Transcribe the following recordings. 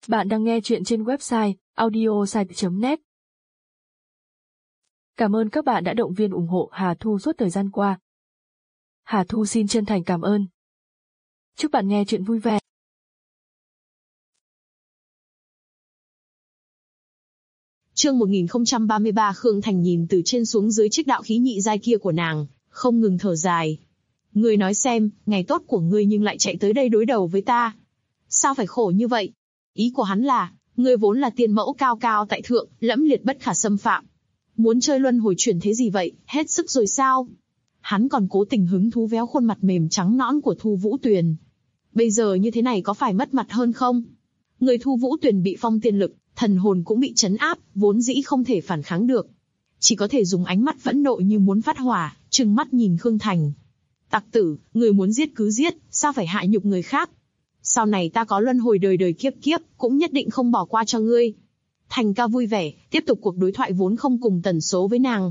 Bạn đang nghe chuyện trên website audiosite.net. Cảm ơn các bạn đã động viên ủng hộ Hà Thu suốt thời gian qua. Hà Thu xin chân thành cảm ơn. Chúc bạn nghe chuyện vui vẻ. Chương 1033. Khương Thành nhìn từ trên xuống dưới chiếc đạo khí nhị giai kia của nàng, không ngừng thở dài. Ngươi nói xem, ngày tốt của ngươi nhưng lại chạy tới đây đối đầu với ta. Sao phải khổ như vậy? Ý của hắn là, ngươi vốn là tiên mẫu cao cao tại thượng, lẫm liệt bất khả xâm phạm. Muốn chơi luân hồi chuyển thế gì vậy, hết sức rồi sao? Hắn còn cố tình hứng thú véo khuôn mặt mềm trắng nõn của Thu Vũ Tuyền. Bây giờ như thế này có phải mất mặt hơn không? Người Thu Vũ Tuyền bị phong tiên lực, thần hồn cũng bị trấn áp, vốn dĩ không thể phản kháng được. Chỉ có thể dùng ánh mắt phẫn nộ như muốn phát hỏa, trừng mắt nhìn Khương Thành. Tặc tử, người muốn giết cứ giết, sao phải hại nhục người khác? Sau này ta có luân hồi đời đời kiếp kiếp, cũng nhất định không bỏ qua cho ngươi. Thành ca vui vẻ, tiếp tục cuộc đối thoại vốn không cùng tần số với nàng.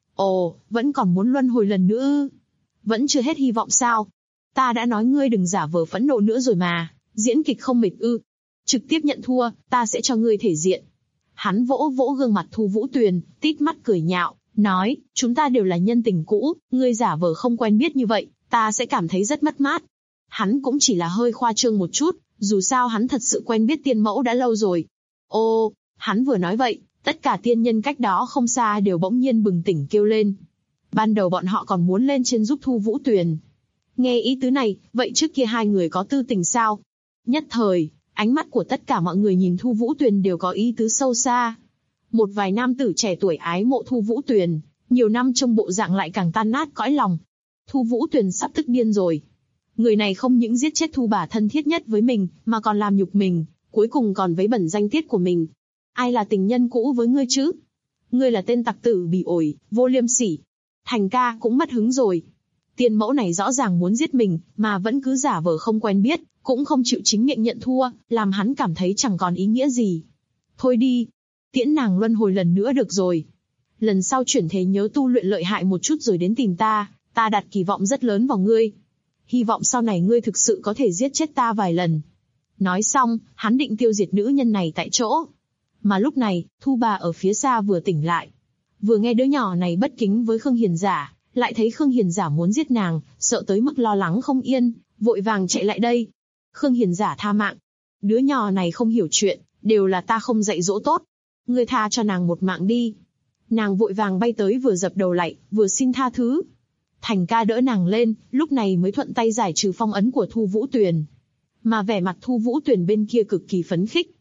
Ồ, vẫn còn muốn luân hồi lần nữa ư? Vẫn chưa hết hy vọng sao? Ta đã nói ngươi đừng giả vờ phẫn nộ nữa rồi mà, diễn kịch không mệt ư? Trực tiếp nhận thua, ta sẽ cho ngươi thể diện. Hắn vỗ vỗ gương mặt Thu Vũ Tuyền, tít mắt cười nhạo, nói, chúng ta đều là nhân tình cũ, ngươi giả vờ không quen biết như vậy, ta sẽ cảm thấy rất mất mát. Hắn cũng chỉ là hơi khoa trương một chút, dù sao hắn thật sự quen biết tiên mẫu đã lâu rồi. Ô, hắn vừa nói vậy, tất cả tiên nhân cách đó không xa đều bỗng nhiên bừng tỉnh kêu lên. Ban đầu bọn họ còn muốn lên trên giúp Thu Vũ Tuyền. Nghe ý tứ này, vậy trước kia hai người có tư tình sao? Nhất thời, ánh mắt của tất cả mọi người nhìn Thu Vũ Tuyền đều có ý tứ sâu xa. Một vài nam tử trẻ tuổi ái mộ Thu Vũ Tuyền, nhiều năm trong bộ dạng lại càng tan nát cõi lòng. Thu Vũ Tuyền sắp tức điên rồi. Người này không những giết chết Thu bà thân thiết nhất với mình, mà còn làm nhục mình, cuối cùng còn vấy bẩn danh tiết của mình. Ai là tình nhân cũ với ngươi chứ? Ngươi là tên tặc tử bỉ ổi, vô liêm sỉ. Thành ca cũng mất hứng rồi. Tiên mẫu này rõ ràng muốn giết mình, mà vẫn cứ giả vờ không quen biết, cũng không chịu chính miệng nhận thua, làm hắn cảm thấy chẳng còn ý nghĩa gì. Thôi đi, tiễn nàng luân hồi lần nữa được rồi. Lần sau chuyển thế nhớ tu luyện lợi hại một chút rồi đến tìm ta đặt kỳ vọng rất lớn vào ngươi. Hy vọng sau này ngươi thực sự có thể giết chết ta vài lần. Nói xong, hắn định tiêu diệt nữ nhân này tại chỗ. Mà lúc này, Thu bà ở phía xa vừa tỉnh lại. Vừa nghe đứa nhỏ này bất kính với Khương Hiền Giả, lại thấy Khương Hiền Giả muốn giết nàng, sợ tới mức lo lắng không yên, vội vàng chạy lại đây. Khương Hiền Giả tha mạng. Đứa nhỏ này không hiểu chuyện, đều là ta không dạy dỗ tốt. Ngươi tha cho nàng một mạng đi. Nàng vội vàng bay tới vừa dập đầu lại, vừa xin tha thứ. Thành ca đỡ nàng lên, lúc này mới thuận tay giải trừ phong ấn của Thu Vũ Tuyền. Mà vẻ mặt Thu Vũ Tuyền bên kia cực kỳ phấn khích.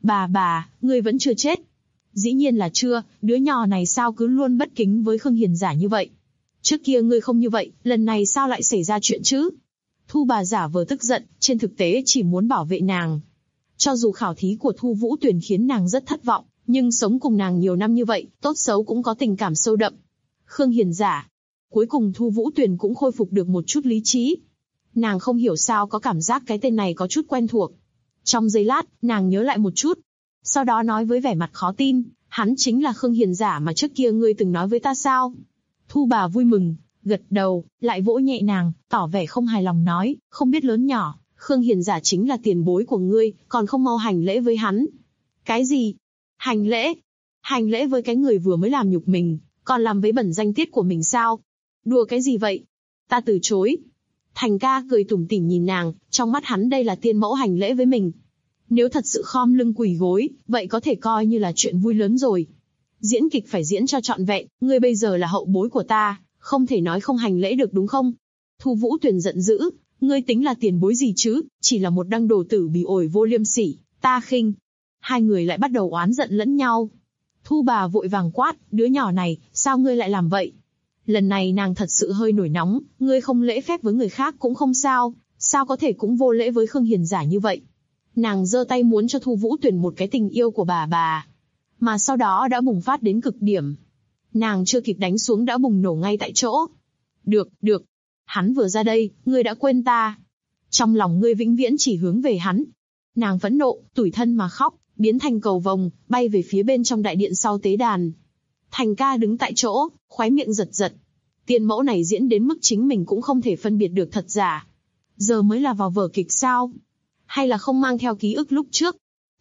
Bà, ngươi vẫn chưa chết. Dĩ nhiên là chưa, đứa nhỏ này sao cứ luôn bất kính với Khương Hiền Giả như vậy. Trước kia ngươi không như vậy, lần này sao lại xảy ra chuyện chứ? Thu bà giả vờ tức giận, trên thực tế chỉ muốn bảo vệ nàng. Cho dù khảo thí của Thu Vũ Tuyền khiến nàng rất thất vọng, nhưng sống cùng nàng nhiều năm như vậy, tốt xấu cũng có tình cảm sâu đậm. Khương Hiền Giả. Cuối cùng Thu Vũ Tuyền cũng khôi phục được một chút lý trí. Nàng không hiểu sao có cảm giác cái tên này có chút quen thuộc. Trong giây lát, nàng nhớ lại một chút. Sau đó nói với vẻ mặt khó tin, hắn chính là Khương Hiền Giả mà trước kia ngươi từng nói với ta sao? Thu bà vui mừng, gật đầu, lại vỗ nhẹ nàng, tỏ vẻ không hài lòng nói, không biết lớn nhỏ, Khương Hiền Giả chính là tiền bối của ngươi, còn không mau hành lễ với hắn. Cái gì? Hành lễ? Hành lễ với cái người vừa mới làm nhục mình, còn làm vấy bẩn danh tiết của mình sao? Đùa cái gì vậy? Ta từ chối. Thành ca cười tủm tỉm nhìn nàng, trong mắt hắn đây là tiên mẫu hành lễ với mình. Nếu thật sự khom lưng quỳ gối, vậy có thể coi như là chuyện vui lớn rồi. Diễn kịch phải diễn cho trọn vẹn, ngươi bây giờ là hậu bối của ta, không thể nói không hành lễ được đúng không? Thu Vũ Tuyền giận dữ, ngươi tính là tiền bối gì chứ, chỉ là một đăng đồ tử bỉ ổi vô liêm sỉ, ta khinh. Hai người lại bắt đầu oán giận lẫn nhau. Thu bà vội vàng quát, đứa nhỏ này, sao ngươi lại làm vậy? Lần này nàng thật sự hơi nổi nóng, ngươi không lễ phép với người khác cũng không sao, sao có thể cũng vô lễ với Khương Hiền Giả như vậy? Nàng giơ tay muốn cho Thu Vũ Tuyền một cái tình yêu của bà, mà sau đó đã bùng phát đến cực điểm. Nàng chưa kịp đánh xuống đã bùng nổ ngay tại chỗ. Được, hắn vừa ra đây, ngươi đã quên ta. Trong lòng ngươi vĩnh viễn chỉ hướng về hắn. Nàng phẫn nộ, tủi thân mà khóc, biến thành cầu vồng, bay về phía bên trong đại điện sau tế đàn. Thành ca đứng tại chỗ, khóe miệng giật. Tiên mẫu này diễn đến mức chính mình cũng không thể phân biệt được thật giả. Giờ mới là vào vở kịch sao? Hay là không mang theo ký ức lúc trước?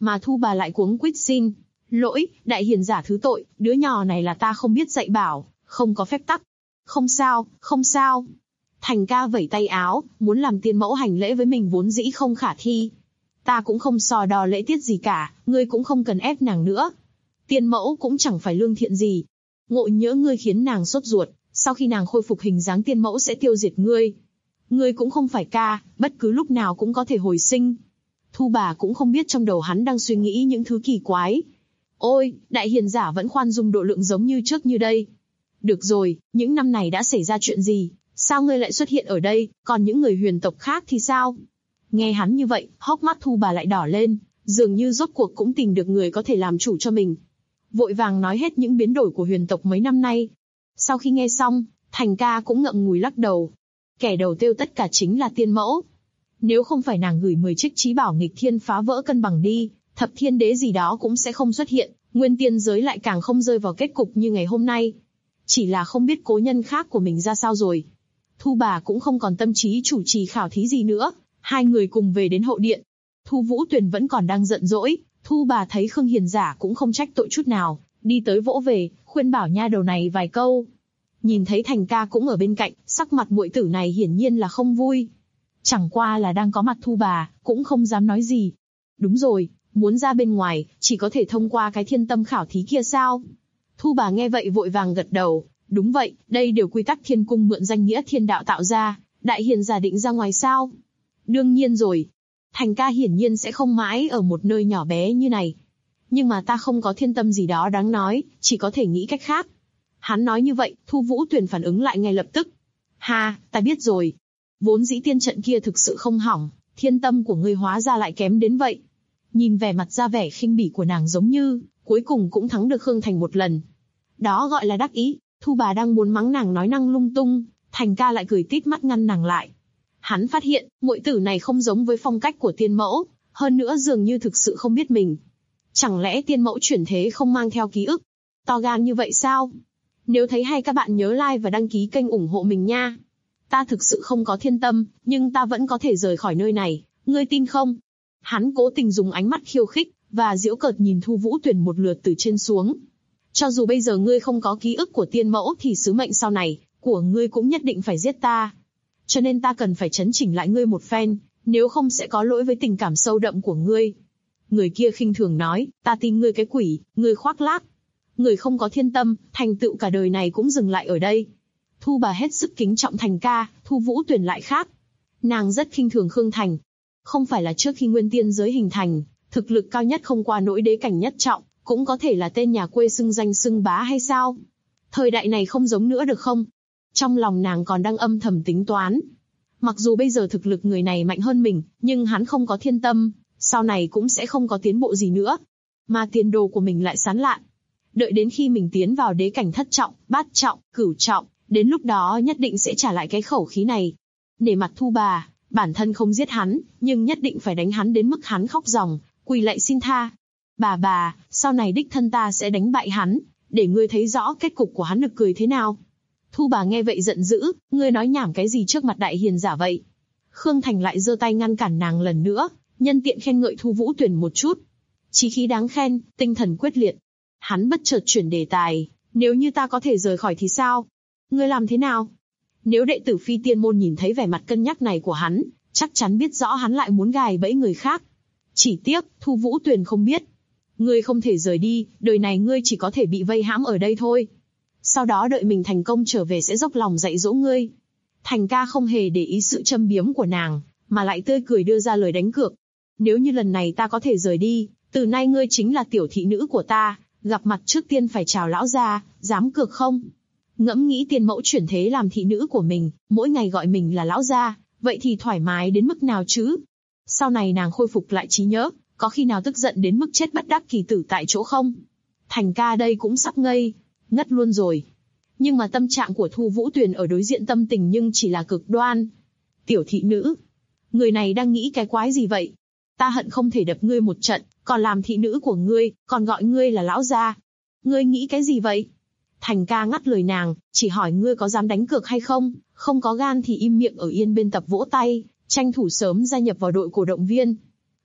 mà Thu Bà lại cuống quýt xin lỗi, đại hiền giả thứ tội, đứa nhỏ này là ta không biết dạy bảo, không có phép tắc. Không sao, không sao. Thành ca vẩy tay áo, muốn làm tiên mẫu hành lễ với mình vốn dĩ không khả thi. Ta cũng không so đo lễ tiết gì cả, ngươi cũng không cần ép nàng nữa. Tiên mẫu cũng chẳng phải lương thiện gì. Ngộ nhỡ ngươi khiến nàng sốt ruột, sau khi nàng khôi phục hình dáng tiên mẫu sẽ tiêu diệt ngươi. Ngươi cũng không phải ca, bất cứ lúc nào cũng có thể hồi sinh. Thu Bà cũng không biết trong đầu hắn đang suy nghĩ những thứ kỳ quái. Ôi, đại hiền giả vẫn khoan dung độ lượng giống như trước như đây. Được rồi, những năm này đã xảy ra chuyện gì? Sao ngươi lại xuất hiện ở đây, còn những người huyền tộc khác thì sao? Nghe hắn như vậy, hốc mắt Thu Bà lại đỏ lên, dường như rốt cuộc cũng tìm được người có thể làm chủ cho mình. Vội vàng nói hết những biến đổi của huyền tộc mấy năm nay. Sau khi nghe xong, Thành ca cũng ngậm ngùi lắc đầu. Kẻ đầu tiêu tất cả chính là tiên mẫu. Nếu không phải nàng gửi 10 chiếc chí bảo nghịch thiên phá vỡ cân bằng đi, thập thiên đế gì đó cũng sẽ không xuất hiện, nguyên tiên giới lại càng không rơi vào kết cục như ngày hôm nay. Chỉ là không biết cố nhân khác của mình ra sao rồi. Thu Bà cũng không còn tâm trí chủ trì khảo thí gì nữa, hai người cùng về đến hậu điện. Thu Vũ Tuyền vẫn còn đang giận dỗi, Thu Bà thấy Khương Hiền giả cũng không trách tội chút nào, đi tới vỗ về, khuyên bảo nha đầu này vài câu. Nhìn thấy Thành ca cũng ở bên cạnh, sắc mặt muội tử này hiển nhiên là không vui. Chẳng qua là đang có mặt Thu Bà, cũng không dám nói gì. Đúng rồi, muốn ra bên ngoài, chỉ có thể thông qua cái thiên tâm khảo thí kia sao? Thu Bà nghe vậy vội vàng gật đầu. Đúng vậy, đây đều quy tắc thiên cung mượn danh nghĩa thiên đạo tạo ra, đại hiền giả định ra ngoài sao? Đương nhiên rồi. Thành ca hiển nhiên sẽ không mãi ở một nơi nhỏ bé như này. Nhưng mà ta không có thiên tâm gì đó đáng nói, chỉ có thể nghĩ cách khác. Hắn nói như vậy, Thu Vũ Tuyền phản ứng lại ngay lập tức. Ha, ta biết rồi. Vốn dĩ tiên trận kia thực sự không hỏng, thiên tâm của ngươi hóa ra lại kém đến vậy. Nhìn vẻ mặt ra vẻ khinh bỉ của nàng giống như, cuối cùng cũng thắng được Khương Thành một lần. Đó gọi là đắc ý. Thu Bà đang muốn mắng nàng nói năng lung tung, Thành ca lại cười tít mắt ngăn nàng lại. Hắn phát hiện, muội tử này không giống với phong cách của tiên mẫu, hơn nữa dường như thực sự không biết mình. Chẳng lẽ tiên mẫu chuyển thế không mang theo ký ức? To gan như vậy sao? Nếu thấy hay các bạn nhớ like và đăng ký kênh ủng hộ mình nha. Ta thực sự không có thiên tâm, nhưng ta vẫn có thể rời khỏi nơi này, ngươi tin không? Hắn cố tình dùng ánh mắt khiêu khích, và giễu cợt nhìn Thu Vũ Tuyền một lượt từ trên xuống. Cho dù bây giờ ngươi không có ký ức của tiên mẫu thì sứ mệnh sau này, của ngươi cũng nhất định phải giết ta. Cho nên ta cần phải chấn chỉnh lại ngươi một phen, nếu không sẽ có lỗi với tình cảm sâu đậm của ngươi. Người kia khinh thường nói, ta tin ngươi cái quỷ, ngươi khoác lác. Người không có thiên tâm, thành tựu cả đời này cũng dừng lại ở đây. Thu Bà hết sức kính trọng Thành ca, Thu Vũ Tuyền lại khác. Nàng rất khinh thường Khương Thành. Không phải là trước khi nguyên tiên giới hình thành, thực lực cao nhất không qua nỗi đế cảnh nhất trọng, cũng có thể là tên nhà quê xưng danh xưng bá hay sao? Thời đại này không giống nữa được không? Trong lòng nàng còn đang âm thầm tính toán. Mặc dù bây giờ thực lực người này mạnh hơn mình, nhưng hắn không có thiên tâm, sau này cũng sẽ không có tiến bộ gì nữa. Mà tiền đồ của mình lại sán lạn. Đợi đến khi mình tiến vào đế cảnh thất trọng, bát trọng, cửu trọng, đến lúc đó nhất định sẽ trả lại cái khẩu khí này. Nể mặt Thu Bà, bản thân không giết hắn, nhưng nhất định phải đánh hắn đến mức hắn khóc ròng, quỳ lạy xin tha. Bà, sau này đích thân ta sẽ đánh bại hắn, để ngươi thấy rõ kết cục của hắn nực cười thế nào. Thu Bà nghe vậy giận dữ, ngươi nói nhảm cái gì trước mặt đại hiền giả vậy? Khương Thành lại giơ tay ngăn cản nàng lần nữa, nhân tiện khen ngợi Thu Vũ Tuyền một chút. Chí khí đáng khen, tinh thần quyết liệt. Hắn bất chợt chuyển đề tài, nếu như ta có thể rời khỏi thì sao? Ngươi làm thế nào? Nếu đệ tử Phi Tiên môn nhìn thấy vẻ mặt cân nhắc này của hắn, chắc chắn biết rõ hắn lại muốn gài bẫy người khác. Chỉ tiếc, Thu Vũ Tuyền không biết. Ngươi không thể rời đi, đời này ngươi chỉ có thể bị vây hãm ở đây thôi. Sau đó đợi mình thành công trở về sẽ dốc lòng dạy dỗ ngươi. Thành ca không hề để ý sự châm biếm của nàng, mà lại tươi cười đưa ra lời đánh cược. Nếu như lần này ta có thể rời đi, từ nay ngươi chính là tiểu thị nữ của ta, gặp mặt trước tiên phải chào lão gia, dám cược không? Ngẫm nghĩ tiên mẫu chuyển thế làm thị nữ của mình, mỗi ngày gọi mình là lão gia, vậy thì thoải mái đến mức nào chứ? Sau này nàng khôi phục lại trí nhớ, có khi nào tức giận đến mức chết bất đắc kỳ tử tại chỗ không? Thành ca đây cũng sắp ngây, ngất luôn rồi. Nhưng mà tâm trạng của Thu Vũ Tuyền ở đối diện tâm tình nhưng chỉ là cực đoan. Tiểu thị nữ, người này đang nghĩ cái quái gì vậy? Ta hận không thể đập ngươi một trận, còn làm thị nữ của ngươi, còn gọi ngươi là lão gia. Ngươi nghĩ cái gì vậy? Thành ca ngắt lời nàng, chỉ hỏi ngươi có dám đánh cược hay không, không có gan thì im miệng ở yên bên tập vỗ tay, tranh thủ sớm gia nhập vào đội cổ động viên.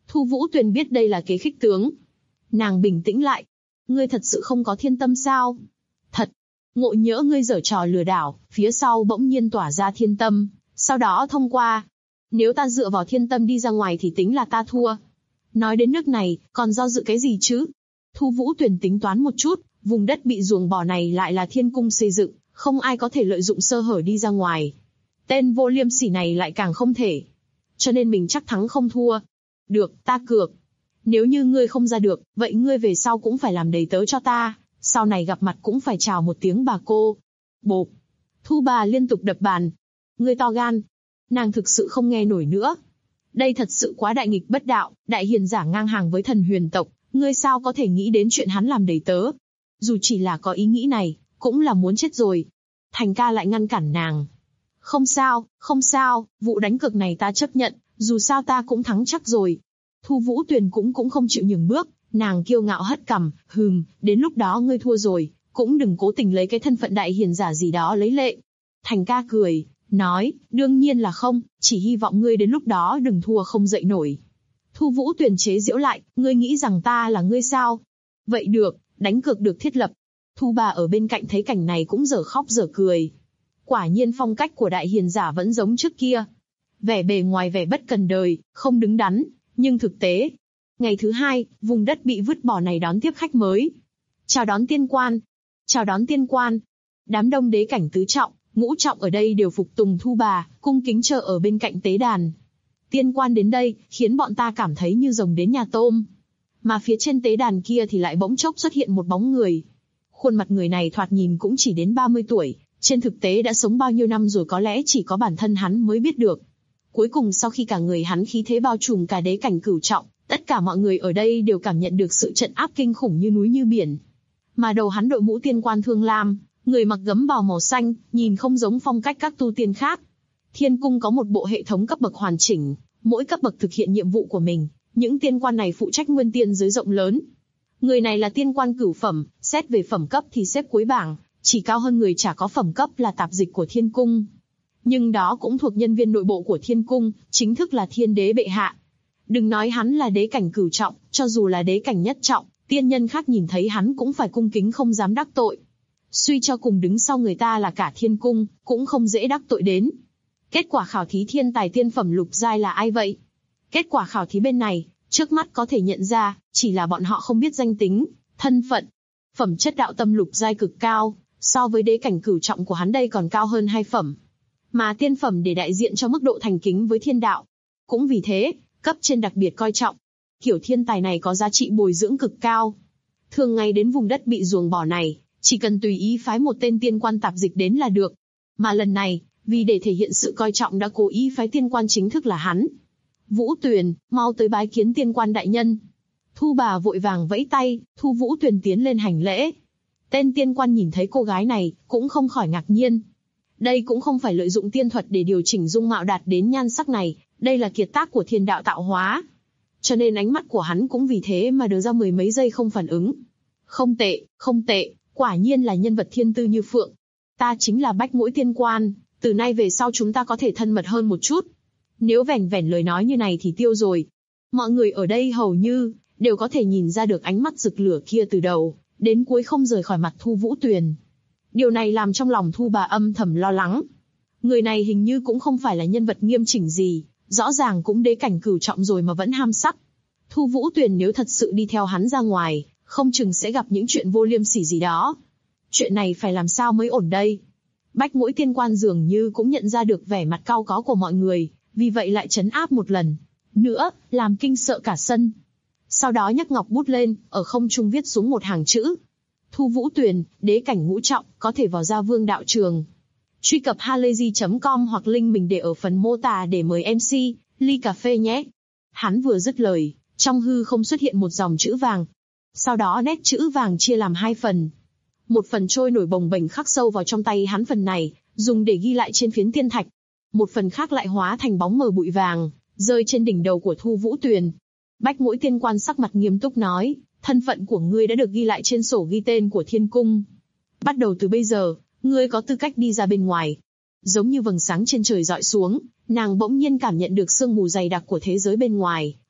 Thu Vũ Tuyền biết đây là kế khích tướng. Nàng bình tĩnh lại. Ngươi thật sự không có thiên tâm sao? Thật. Ngộ nhỡ ngươi giở trò lừa đảo, phía sau bỗng nhiên tỏa ra thiên tâm, sau đó thông qua. Nếu ta dựa vào thiên tâm đi ra ngoài thì tính là ta thua. Nói đến nước này, còn do dự cái gì chứ? Thu Vũ Tuyền tính toán một chút, vùng đất bị ruồng bỏ này lại là thiên cung xây dựng, không ai có thể lợi dụng sơ hở đi ra ngoài. Tên vô liêm sỉ này lại càng không thể. Cho nên mình chắc thắng không thua. Được, ta cược. Nếu như ngươi không ra được, vậy ngươi về sau cũng phải làm đầy tớ cho ta, sau này gặp mặt cũng phải chào một tiếng bà cô. Bộp. Thu bà liên tục đập bàn. Ngươi to gan. Nàng thực sự không nghe nổi nữa. Đây thật sự quá đại nghịch bất đạo, đại hiền giả ngang hàng với thần huyền tộc, ngươi sao có thể nghĩ đến chuyện hắn làm đầy tớ. Dù chỉ là có ý nghĩ này, cũng là muốn chết rồi. Thành ca lại ngăn cản nàng. Không sao, không sao, vụ đánh cược này ta chấp nhận, dù sao ta cũng thắng chắc rồi. Thu Vũ Tuyền cũng không chịu nhường bước, nàng kiêu ngạo hất cằm, đến lúc đó ngươi thua rồi, cũng đừng cố tình lấy cái thân phận đại hiền giả gì đó lấy lệ. Thành ca cười, nói, đương nhiên là không, chỉ hy vọng ngươi đến lúc đó đừng thua không dậy nổi. Thu Vũ Tuyền chế giễu lại, ngươi nghĩ rằng ta là ngươi sao? Vậy được, đánh cược được thiết lập. Thu bà ở bên cạnh thấy cảnh này cũng dở khóc dở cười. Quả nhiên phong cách của đại hiền giả vẫn giống trước kia. Vẻ bề ngoài vẻ bất cần đời, không đứng đắn, nhưng thực tế. Ngày thứ hai, vùng đất bị vứt bỏ này đón tiếp khách mới. Chào đón tiên quan. Chào đón tiên quan. Đám đông đế cảnh tứ trọng, ngũ trọng ở đây đều phục tùng Thu bà, cung kính chờ ở bên cạnh tế đàn. Tiên quan đến đây, khiến bọn ta cảm thấy như rồng đến nhà tôm. Mà phía trên tế đàn kia thì lại bỗng chốc xuất hiện một bóng người. Khuôn mặt người này thoạt nhìn cũng chỉ đến 30 tuổi, trên thực tế đã sống bao nhiêu năm rồi có lẽ chỉ có bản thân hắn mới biết được. Cuối cùng sau khi cả người hắn khí thế bao trùm cả đế cảnh cửu trọng, tất cả mọi người ở đây đều cảm nhận được sự trận áp kinh khủng như núi như biển. Mà đầu hắn đội mũ tiên quan thương lam, người mặc gấm bào màu xanh, nhìn không giống phong cách các tu tiên khác. Thiên cung có một bộ hệ thống cấp bậc hoàn chỉnh, mỗi cấp bậc thực hiện nhiệm vụ của mình, những tiên quan này phụ trách nguyên tiên giới rộng lớn. Người này là tiên quan cửu phẩm, xét về phẩm cấp thì xếp cuối bảng, chỉ cao hơn người chả có phẩm cấp là tạp dịch của thiên cung. Nhưng đó cũng thuộc nhân viên nội bộ của thiên cung, chính thức là thiên đế bệ hạ. Đừng nói hắn là đế cảnh cửu trọng, cho dù là đế cảnh nhất trọng, tiên nhân khác nhìn thấy hắn cũng phải cung kính không dám đắc tội. Suy cho cùng đứng sau người ta là cả thiên cung, cũng không dễ đắc tội đến. Kết quả khảo thí thiên tài tiên phẩm lục giai là ai vậy? Kết quả khảo thí bên này, trước mắt có thể nhận ra, chỉ là bọn họ không biết danh tính, thân phận. Phẩm chất đạo tâm lục giai cực cao, so với đế cảnh cửu trọng của hắn đây còn cao hơn 2 phẩm. Mà tiên phẩm để đại diện cho mức độ thành kính với thiên đạo. Cũng vì thế, cấp trên đặc biệt coi trọng. Kiểu thiên tài này có giá trị bồi dưỡng cực cao. Thường ngày đến vùng đất bị ruồng bỏ này, chỉ cần tùy ý phái một tên tiên quan tạp dịch đến là được. Mà lần này, vì để thể hiện sự coi trọng đã cố ý phái tiên quan chính thức là hắn. Vũ Tuyền, mau tới bái kiến tiên quan đại nhân. Thu bà vội vàng vẫy tay, Thu Vũ Tuyền tiến lên hành lễ. Tên tiên quan nhìn thấy cô gái này, cũng không khỏi ngạc nhiên. Đây cũng không phải lợi dụng tiên thuật để điều chỉnh dung mạo đạt đến nhan sắc này, đây là kiệt tác của thiên đạo tạo hóa. Cho nên ánh mắt của hắn cũng vì thế mà đờ ra 10 mấy giây không phản ứng. Không tệ, không tệ, quả nhiên là nhân vật thiên tư như phượng. Ta chính là Bách Mũi tiên quan, từ nay về sau chúng ta có thể thân mật hơn một chút. Nếu vẻn vẻn lời nói như này thì tiêu rồi. Mọi người ở đây hầu như đều có thể nhìn ra được ánh mắt rực lửa kia từ đầu đến cuối không rời khỏi mặt Thu Vũ Tuyền. Điều này làm trong lòng Thu bà âm thầm lo lắng. Người này hình như cũng không phải là nhân vật nghiêm chỉnh gì, rõ ràng cũng đế cảnh cửu trọng rồi mà vẫn ham sắc. Thu Vũ Tuyền nếu thật sự đi theo hắn ra ngoài, không chừng sẽ gặp những chuyện vô liêm sỉ gì đó. Chuyện này phải làm sao mới ổn đây? Bách Mũi tiên quan dường như cũng nhận ra được vẻ mặt cau có của mọi người, vì vậy lại trấn áp một lần nữa, làm kinh sợ cả sân. Sau đó nhấc ngọc bút lên, ở không trung viết xuống một hàng chữ. Thu Vũ Tuyền, đế cảnh ngũ trọng, có thể vào Gia Vương đạo trường. Truy cập halayzi.com hoặc link mình để ở phần mô tả để mời MC, ly cà phê nhé. Hắn vừa dứt lời, trong hư không xuất hiện một dòng chữ vàng. Sau đó nét chữ vàng chia làm 2 phần. Một phần trôi nổi bồng bềnh khắc sâu vào trong tay hắn, phần này dùng để ghi lại trên phiến tiên thạch. Một phần khác lại hóa thành bóng mờ bụi vàng, rơi trên đỉnh đầu của Thu Vũ Tuyền. Bách Mũi tiên quan sắc mặt nghiêm túc nói, thân phận của ngươi đã được ghi lại trên sổ ghi tên của thiên cung. Bắt đầu từ bây giờ, ngươi có tư cách đi ra bên ngoài. Giống như vầng sáng trên trời rọi xuống, nàng bỗng nhiên cảm nhận được sương mù dày đặc của thế giới bên ngoài,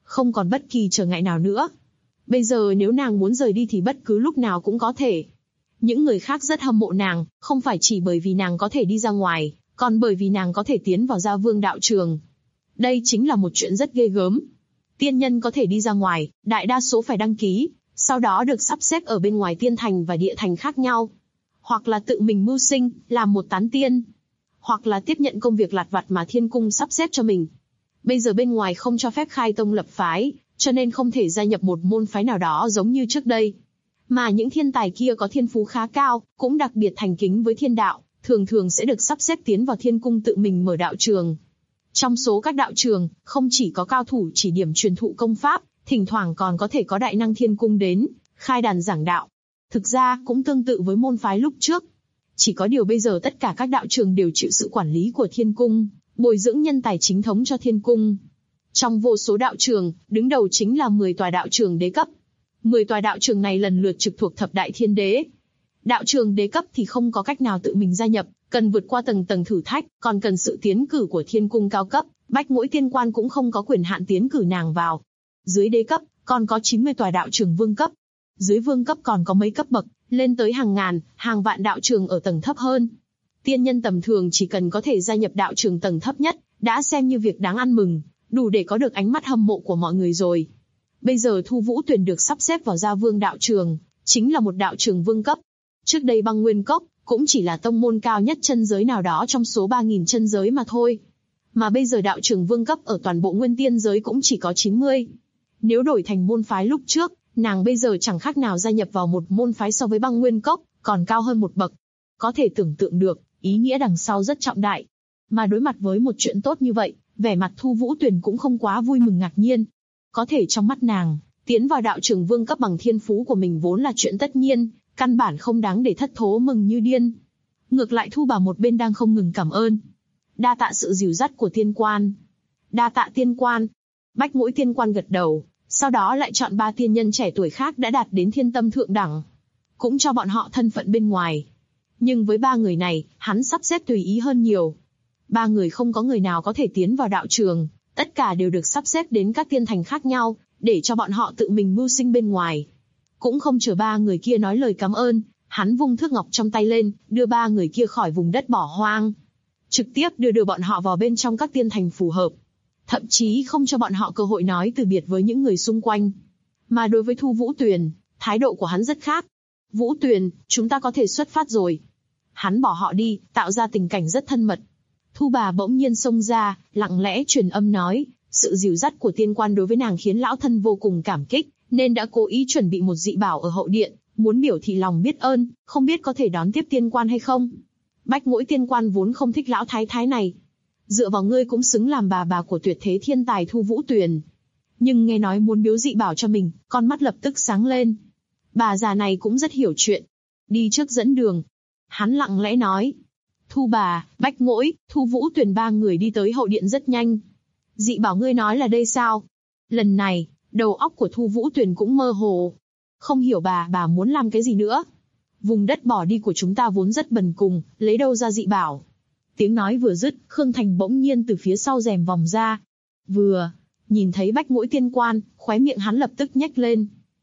không còn bất kỳ trở ngại nào nữa. Bây giờ nếu nàng muốn rời đi thì bất cứ lúc nào cũng có thể. Những người khác rất hâm mộ nàng, không phải chỉ bởi vì nàng có thể đi ra ngoài, còn bởi vì nàng có thể tiến vào Gia Vương đạo trường. Đây chính là một chuyện rất ghê gớm. Tiên nhân có thể đi ra ngoài, đại đa số phải đăng ký, sau đó được sắp xếp ở bên ngoài tiên thành và địa thành khác nhau. Hoặc là tự mình mưu sinh, làm một tán tiên. Hoặc là tiếp nhận công việc lặt vặt mà thiên cung sắp xếp cho mình. Bây giờ bên ngoài không cho phép khai tông lập phái, cho nên không thể gia nhập một môn phái nào đó giống như trước đây. Mà những thiên tài kia có thiên phú khá cao, cũng đặc biệt thành kính với thiên đạo, thường thường sẽ được sắp xếp tiến vào thiên cung tự mình mở đạo trường. Trong số các đạo trường, không chỉ có cao thủ chỉ điểm truyền thụ công pháp, thỉnh thoảng còn có thể có đại năng thiên cung đến, khai đàn giảng đạo. Thực ra, cũng tương tự với môn phái lúc trước. Chỉ có điều bây giờ tất cả các đạo trường đều chịu sự quản lý của thiên cung, bồi dưỡng nhân tài chính thống cho thiên cung. Trong vô số đạo trường, đứng đầu chính là 10 tòa đạo trường đế cấp. 10 tòa đạo trường này lần lượt trực thuộc thập đại thiên đế. Đạo trường đế cấp thì không có cách nào tự mình gia nhập, cần vượt qua tầng tầng thử thách, còn cần sự tiến cử của thiên cung cao cấp. Bách Mỗi Tiên Quan cũng không có quyền hạn tiến cử nàng vào. Dưới đế cấp, còn có 90 tòa đạo trường vương cấp. Dưới vương cấp còn có mấy cấp bậc, lên tới hàng ngàn, hàng vạn đạo trường ở tầng thấp hơn. Tiên nhân tầm thường chỉ cần có thể gia nhập đạo trường tầng thấp nhất, đã xem như việc đáng ăn mừng, đủ để có được ánh mắt hâm mộ của mọi người rồi. Bây giờ Thu Vũ Tuyền được sắp xếp vào Gia Vương đạo trường, chính là một đạo trường vương cấp. Trước đây Băng Nguyên Cốc cũng chỉ là tông môn cao nhất chân giới nào đó trong số 3.000 chân giới mà thôi. Mà bây giờ đạo trường vương cấp ở toàn bộ Nguyên Tiên giới cũng chỉ có 90. Nếu đổi thành môn phái lúc trước, nàng bây giờ chẳng khác nào gia nhập vào một môn phái so với Băng Nguyên Cốc, còn cao hơn một bậc. Có thể tưởng tượng được, ý nghĩa đằng sau rất trọng đại. Mà đối mặt với một chuyện tốt như vậy, vẻ mặt Thu Vũ Tuyền cũng không quá vui mừng ngạc nhiên. Có thể trong mắt nàng, tiến vào đạo trường vương cấp bằng thiên phú của mình vốn là chuyện tất nhiên, căn bản không đáng để thất thố mừng như điên. Ngược lại Thu Bà một bên đang không ngừng cảm ơn. Đa tạ sự dìu dắt của tiên quan. Đa tạ tiên quan. Bách Mỗi Tiên Quan gật đầu, sau đó lại chọn 3 tiên nhân trẻ tuổi khác đã đạt đến thiên tâm thượng đẳng. Cũng cho bọn họ thân phận bên ngoài. Nhưng với 3 người này, hắn sắp xếp tùy ý hơn nhiều. 3 người không có người nào có thể tiến vào đạo trường, tất cả đều được sắp xếp đến các tiên thành khác nhau, để cho bọn họ tự mình mưu sinh bên ngoài. Cũng không chờ 3 người kia nói lời cảm ơn, hắn vung thước ngọc trong tay lên, đưa 3 người kia khỏi vùng đất bỏ hoang. Trực tiếp đưa bọn họ vào bên trong các tiên thành phù hợp. Thậm chí không cho bọn họ cơ hội nói từ biệt với những người xung quanh. Mà đối với Thu Vũ Tuyền, thái độ của hắn rất khác. Vũ Tuyền, chúng ta có thể xuất phát rồi. Hắn bỏ họ đi, tạo ra tình cảnh rất thân mật. Thu Bà bỗng nhiên xông ra, lặng lẽ truyền âm nói, sự dìu dắt của tiên quan đối với nàng khiến lão thân vô cùng cảm kích, nên đã cố ý chuẩn bị một dị bảo ở hậu điện, muốn biểu thị lòng biết ơn, không biết có thể đón tiếp tiên quan hay không. Bách Mỗi Tiên Quan vốn không thích lão thái thái này. Dựa vào ngươi cũng xứng làm bà của tuyệt thế thiên tài Thu Vũ Tuyền. Nhưng nghe nói muốn biếu dị bảo cho mình, con mắt lập tức sáng lên. Bà già này cũng rất hiểu chuyện. Đi trước dẫn đường. Hắn lặng lẽ nói. Thu Bà, Bách Mỗi, Thu Vũ Tuyền 3 người đi tới hậu điện rất nhanh. Dị bảo ngươi nói là đây sao? Lần này, đầu óc của Thu Vũ Tuyền cũng mơ hồ. Không hiểu bà muốn làm cái gì nữa. Vùng đất bỏ đi của chúng ta vốn rất bần cùng, lấy đâu ra dị bảo. Tiếng nói vừa dứt, Khương Thành bỗng nhiên từ phía sau rèm vòng ra. Vừa nhìn thấy Bách Mỗi Tiên Quan, khóe miệng hắn lập tức nhếch lên.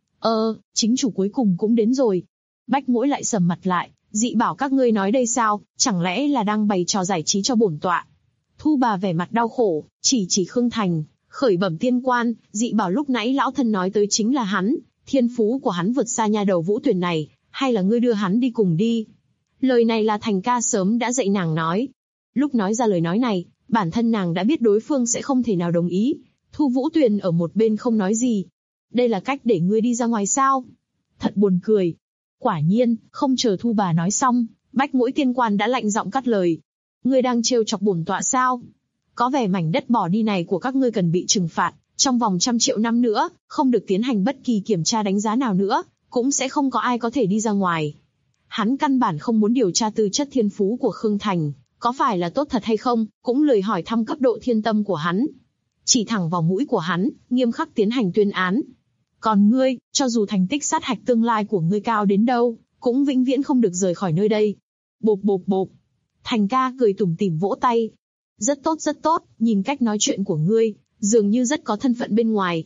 Chính chủ cuối cùng cũng đến rồi. Bách Mỗi lại sầm mặt lại, dị bảo các ngươi nói đây sao, chẳng lẽ là đang bày trò giải trí cho bổn tọa. Thu Bà vẻ mặt đau khổ, chỉ Khương Thành, khởi bẩm tiên quan, dị bảo lúc nãy lão thân nói tới chính là hắn, thiên phú của hắn vượt xa nha đầu Vũ Tuyền này, hay là ngươi đưa hắn đi cùng đi. Lời này là Thành ca sớm đã dạy nàng nói. Lúc nói ra lời nói này, bản thân nàng đã biết đối phương sẽ không thể nào đồng ý. Thu Vũ Tuyền ở một bên không nói gì. Đây là cách để ngươi đi ra ngoài sao? Thật buồn cười. Quả nhiên, không chờ Thu Bà nói xong, Bách Mỗi Tiên Quan đã lạnh giọng cắt lời. Ngươi đang trêu chọc bổn tọa sao? Có vẻ mảnh đất bỏ đi này của các ngươi cần bị trừng phạt, trong vòng 100 triệu năm nữa, không được tiến hành bất kỳ kiểm tra đánh giá nào nữa, cũng sẽ không có ai có thể đi ra ngoài. Hắn căn bản không muốn điều tra tư chất thiên phú của Khương Thành, có phải là tốt thật hay không, cũng lười hỏi thăm cấp độ thiên tâm của hắn. Chỉ thẳng vào mũi của hắn, nghiêm khắc tiến hành tuyên án. Còn ngươi, cho dù thành tích sát hạch tương lai của ngươi cao đến đâu, cũng vĩnh viễn không được rời khỏi nơi đây. Bộp bộp bộp. Thành ca cười tủm tỉm vỗ tay. Rất tốt, nhìn cách nói chuyện của ngươi, dường như rất có thân phận bên ngoài,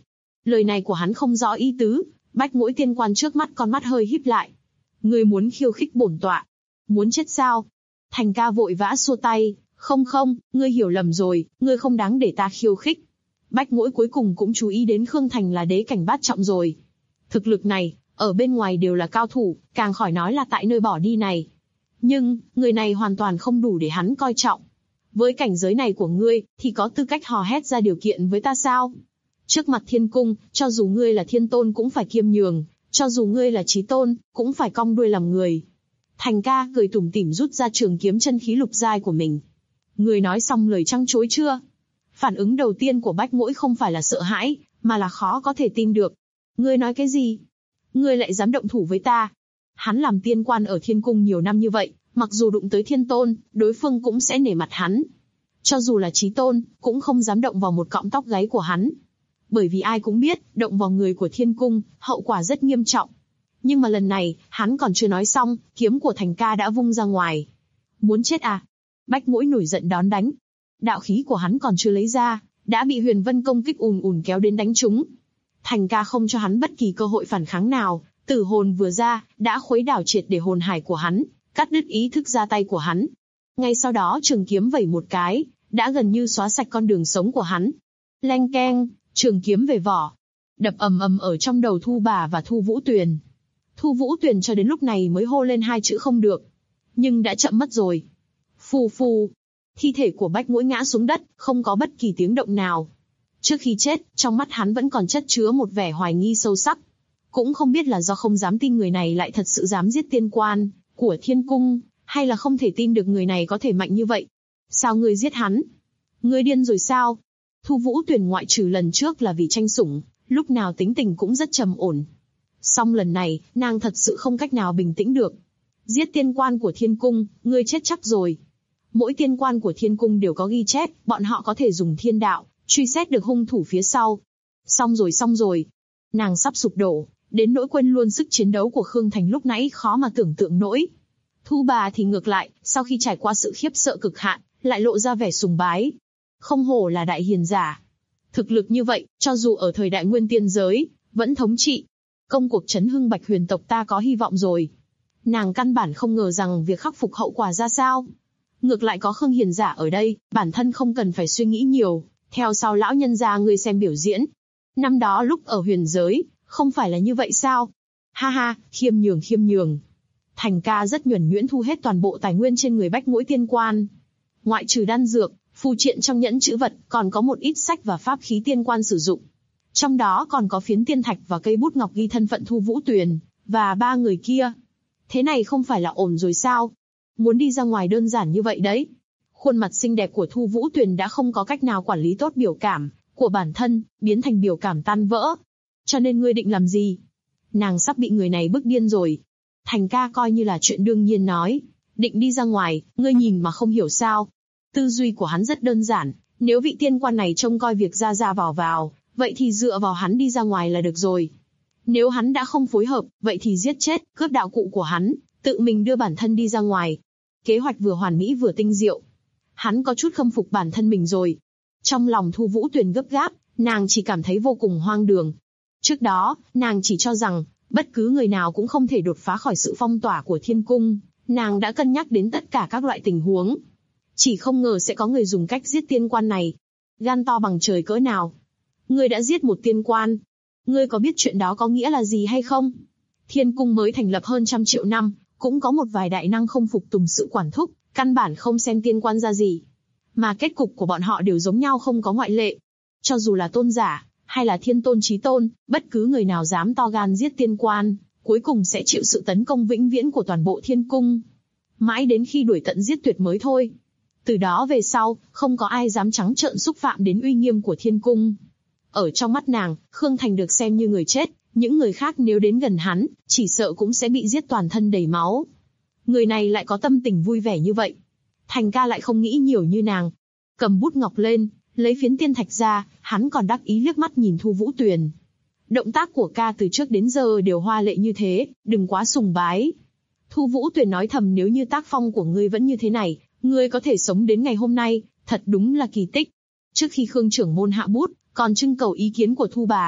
Lời này của hắn không rõ ý tứ, Bách Mỗi tiên quan trước mắt con mắt hơi híp lại. Ngươi muốn khiêu khích bổn tọa? Muốn chết sao? Thành Ca vội vã xua tay, không, ngươi hiểu lầm rồi, ngươi không đáng để ta khiêu khích. Bách Mỗi cuối cùng cũng chú ý đến Khương Thành là đế cảnh bát trọng rồi. Thực lực này, ở bên ngoài đều là cao thủ, càng khỏi nói là tại nơi bỏ đi này. Nhưng, người này hoàn toàn không đủ để hắn coi trọng. Với cảnh giới này của ngươi, thì có tư cách hò hét ra điều kiện với ta sao? Trước mặt thiên cung, cho dù ngươi là thiên tôn cũng phải kiêm nhường, cho dù ngươi là chí tôn, cũng phải cong đuôi làm người. Thành Ca cười tủm tỉm rút ra trường kiếm chân khí lục giai của mình. Ngươi nói xong lời trăng chối chưa? Phản ứng đầu tiên của Bách Mỗi không phải là sợ hãi, mà là khó có thể tin được. Ngươi nói cái gì? Ngươi lại dám động thủ với ta? Hắn làm tiên quan ở thiên cung nhiều năm như vậy, mặc dù đụng tới thiên tôn, đối phương cũng sẽ nể mặt hắn. Cho dù là chí tôn, cũng không dám động vào một cọng tóc gáy của hắn. Bởi vì ai cũng biết, động vào người của thiên cung, hậu quả rất nghiêm trọng. Nhưng mà lần này, hắn còn chưa nói xong, kiếm của Thành Ca đã vung ra ngoài. Muốn chết à? Bách Mỗi nổi giận đón đánh. Đạo khí của hắn còn chưa lấy ra, đã bị Huyền Vân công kích ùn kéo đến đánh trúng. Thành Ca không cho hắn bất kỳ cơ hội phản kháng nào, tử hồn vừa ra, đã khuấy đảo triệt để hồn hải của hắn, cắt đứt ý thức ra tay của hắn. Ngay sau đó trường kiếm vẩy một cái, đã gần như xóa sạch con đường sống của hắn. Leng keng, trường kiếm về vỏ, đập ầm ầm ở trong đầu Thu Bà và Thu Vũ Tuyền. Thu Vũ Tuyền cho đến lúc này mới hô lên hai chữ không được, nhưng đã chậm mất rồi. Phù phù, thi thể của Bách Mỗi ngã xuống đất, không có bất kỳ tiếng động nào. Trước khi chết, trong mắt hắn vẫn còn chất chứa một vẻ hoài nghi sâu sắc. Cũng không biết là do không dám tin người này lại thật sự dám giết tiên quan của thiên cung, hay là không thể tin được người này có thể mạnh như vậy. Sao ngươi giết hắn? Ngươi điên rồi sao? Thu Vũ Tuyền ngoại trừ lần trước là vì tranh sủng, lúc nào tính tình cũng rất trầm ổn. Song lần này, nàng thật sự không cách nào bình tĩnh được. Giết tiên quan của thiên cung, ngươi chết chắc rồi. Mỗi tiên quan của thiên cung đều có ghi chép, bọn họ có thể dùng thiên đạo, truy xét được hung thủ phía sau. Xong rồi. Nàng sắp sụp đổ, đến nỗi quên luôn sức chiến đấu của Khương Thành lúc nãy khó mà tưởng tượng nổi. Thu Bà thì ngược lại, sau khi trải qua sự khiếp sợ cực hạn, lại lộ ra vẻ sùng bái. Không hổ là đại hiền giả. Thực lực như vậy, cho dù ở thời đại nguyên tiên giới, vẫn thống trị. Công cuộc chấn hưng Bạch Huyền tộc ta có hy vọng rồi. Nàng căn bản không ngờ rằng việc khắc phục hậu quả ra sao. Ngược lại có Khương hiền giả ở đây, bản thân không cần phải suy nghĩ nhiều, theo sau lão nhân gia ngươi xem biểu diễn. Năm đó lúc ở huyền giới, không phải là như vậy sao? Ha ha, khiêm nhường. Thành Ca rất nhuần nhuyễn thu hết toàn bộ tài nguyên trên người Bách Mỗi tiên quan. Ngoại trừ đan dược, phù triện trong nhẫn chữ vật, còn có một ít sách và pháp khí tiên quan sử dụng. Trong đó còn có phiến tiên thạch và cây bút ngọc ghi thân phận Thu Vũ Tuyền, và ba người kia. Thế này không phải là ổn rồi sao? Muốn đi ra ngoài đơn giản như vậy đấy. Khuôn mặt xinh đẹp của Thu Vũ Tuyền đã không có cách nào quản lý tốt biểu cảm của bản thân, biến thành biểu cảm tan vỡ. Cho nên ngươi định làm gì? Nàng sắp bị người này bức điên rồi. Thành Ca coi như là chuyện đương nhiên nói. Định đi ra ngoài, ngươi nhìn mà không hiểu sao? Tư duy của hắn rất đơn giản, nếu vị tiên quan này trông coi việc ra vào, vậy thì dựa vào hắn đi ra ngoài là được rồi. Nếu hắn đã không phối hợp, vậy thì giết chết, cướp đạo cụ của hắn, tự mình đưa bản thân đi ra ngoài. Kế hoạch vừa hoàn mỹ vừa tinh diệu. Hắn có chút khâm phục bản thân mình rồi. Trong lòng Thu Vũ Tuyền gấp gáp, nàng chỉ cảm thấy vô cùng hoang đường. Trước đó, nàng chỉ cho rằng, bất cứ người nào cũng không thể đột phá khỏi sự phong tỏa của thiên cung. Nàng đã cân nhắc đến tất cả các loại tình huống. Chỉ không ngờ sẽ có người dùng cách giết tiên quan này. Gan to bằng trời cỡ nào. Ngươi đã giết một tiên quan. Ngươi có biết chuyện đó có nghĩa là gì hay không? Thiên cung mới thành lập hơn 100 triệu năm, cũng có một vài đại năng không phục tùng sự quản thúc, căn bản không xem tiên quan ra gì. Mà kết cục của bọn họ đều giống nhau không có ngoại lệ. Cho dù là tôn giả, hay là thiên tôn chí tôn, bất cứ người nào dám to gan giết tiên quan, cuối cùng sẽ chịu sự tấn công vĩnh viễn của toàn bộ thiên cung. Mãi đến khi đuổi tận giết tuyệt mới thôi. Từ đó về sau, không có ai dám trắng trợn xúc phạm đến uy nghiêm của thiên cung. Ở trong mắt nàng, Khương Thành được xem như người chết, những người khác nếu đến gần hắn, chỉ sợ cũng sẽ bị giết toàn thân đầy máu. Người này lại có tâm tình vui vẻ như vậy. Thành Ca lại không nghĩ nhiều như nàng. Cầm bút ngọc lên, lấy phiến tiên thạch ra, hắn còn đắc ý liếc mắt nhìn Thu Vũ Tuyền. Động tác của ca từ trước đến giờ đều hoa lệ như thế, đừng quá sùng bái. Thu Vũ Tuyền nói thầm, nếu như tác phong của ngươi vẫn như thế này, ngươi có thể sống đến ngày hôm nay, thật đúng là kỳ tích. Trước khi Khương trưởng môn hạ bút, còn trưng cầu ý kiến của Thu Bà.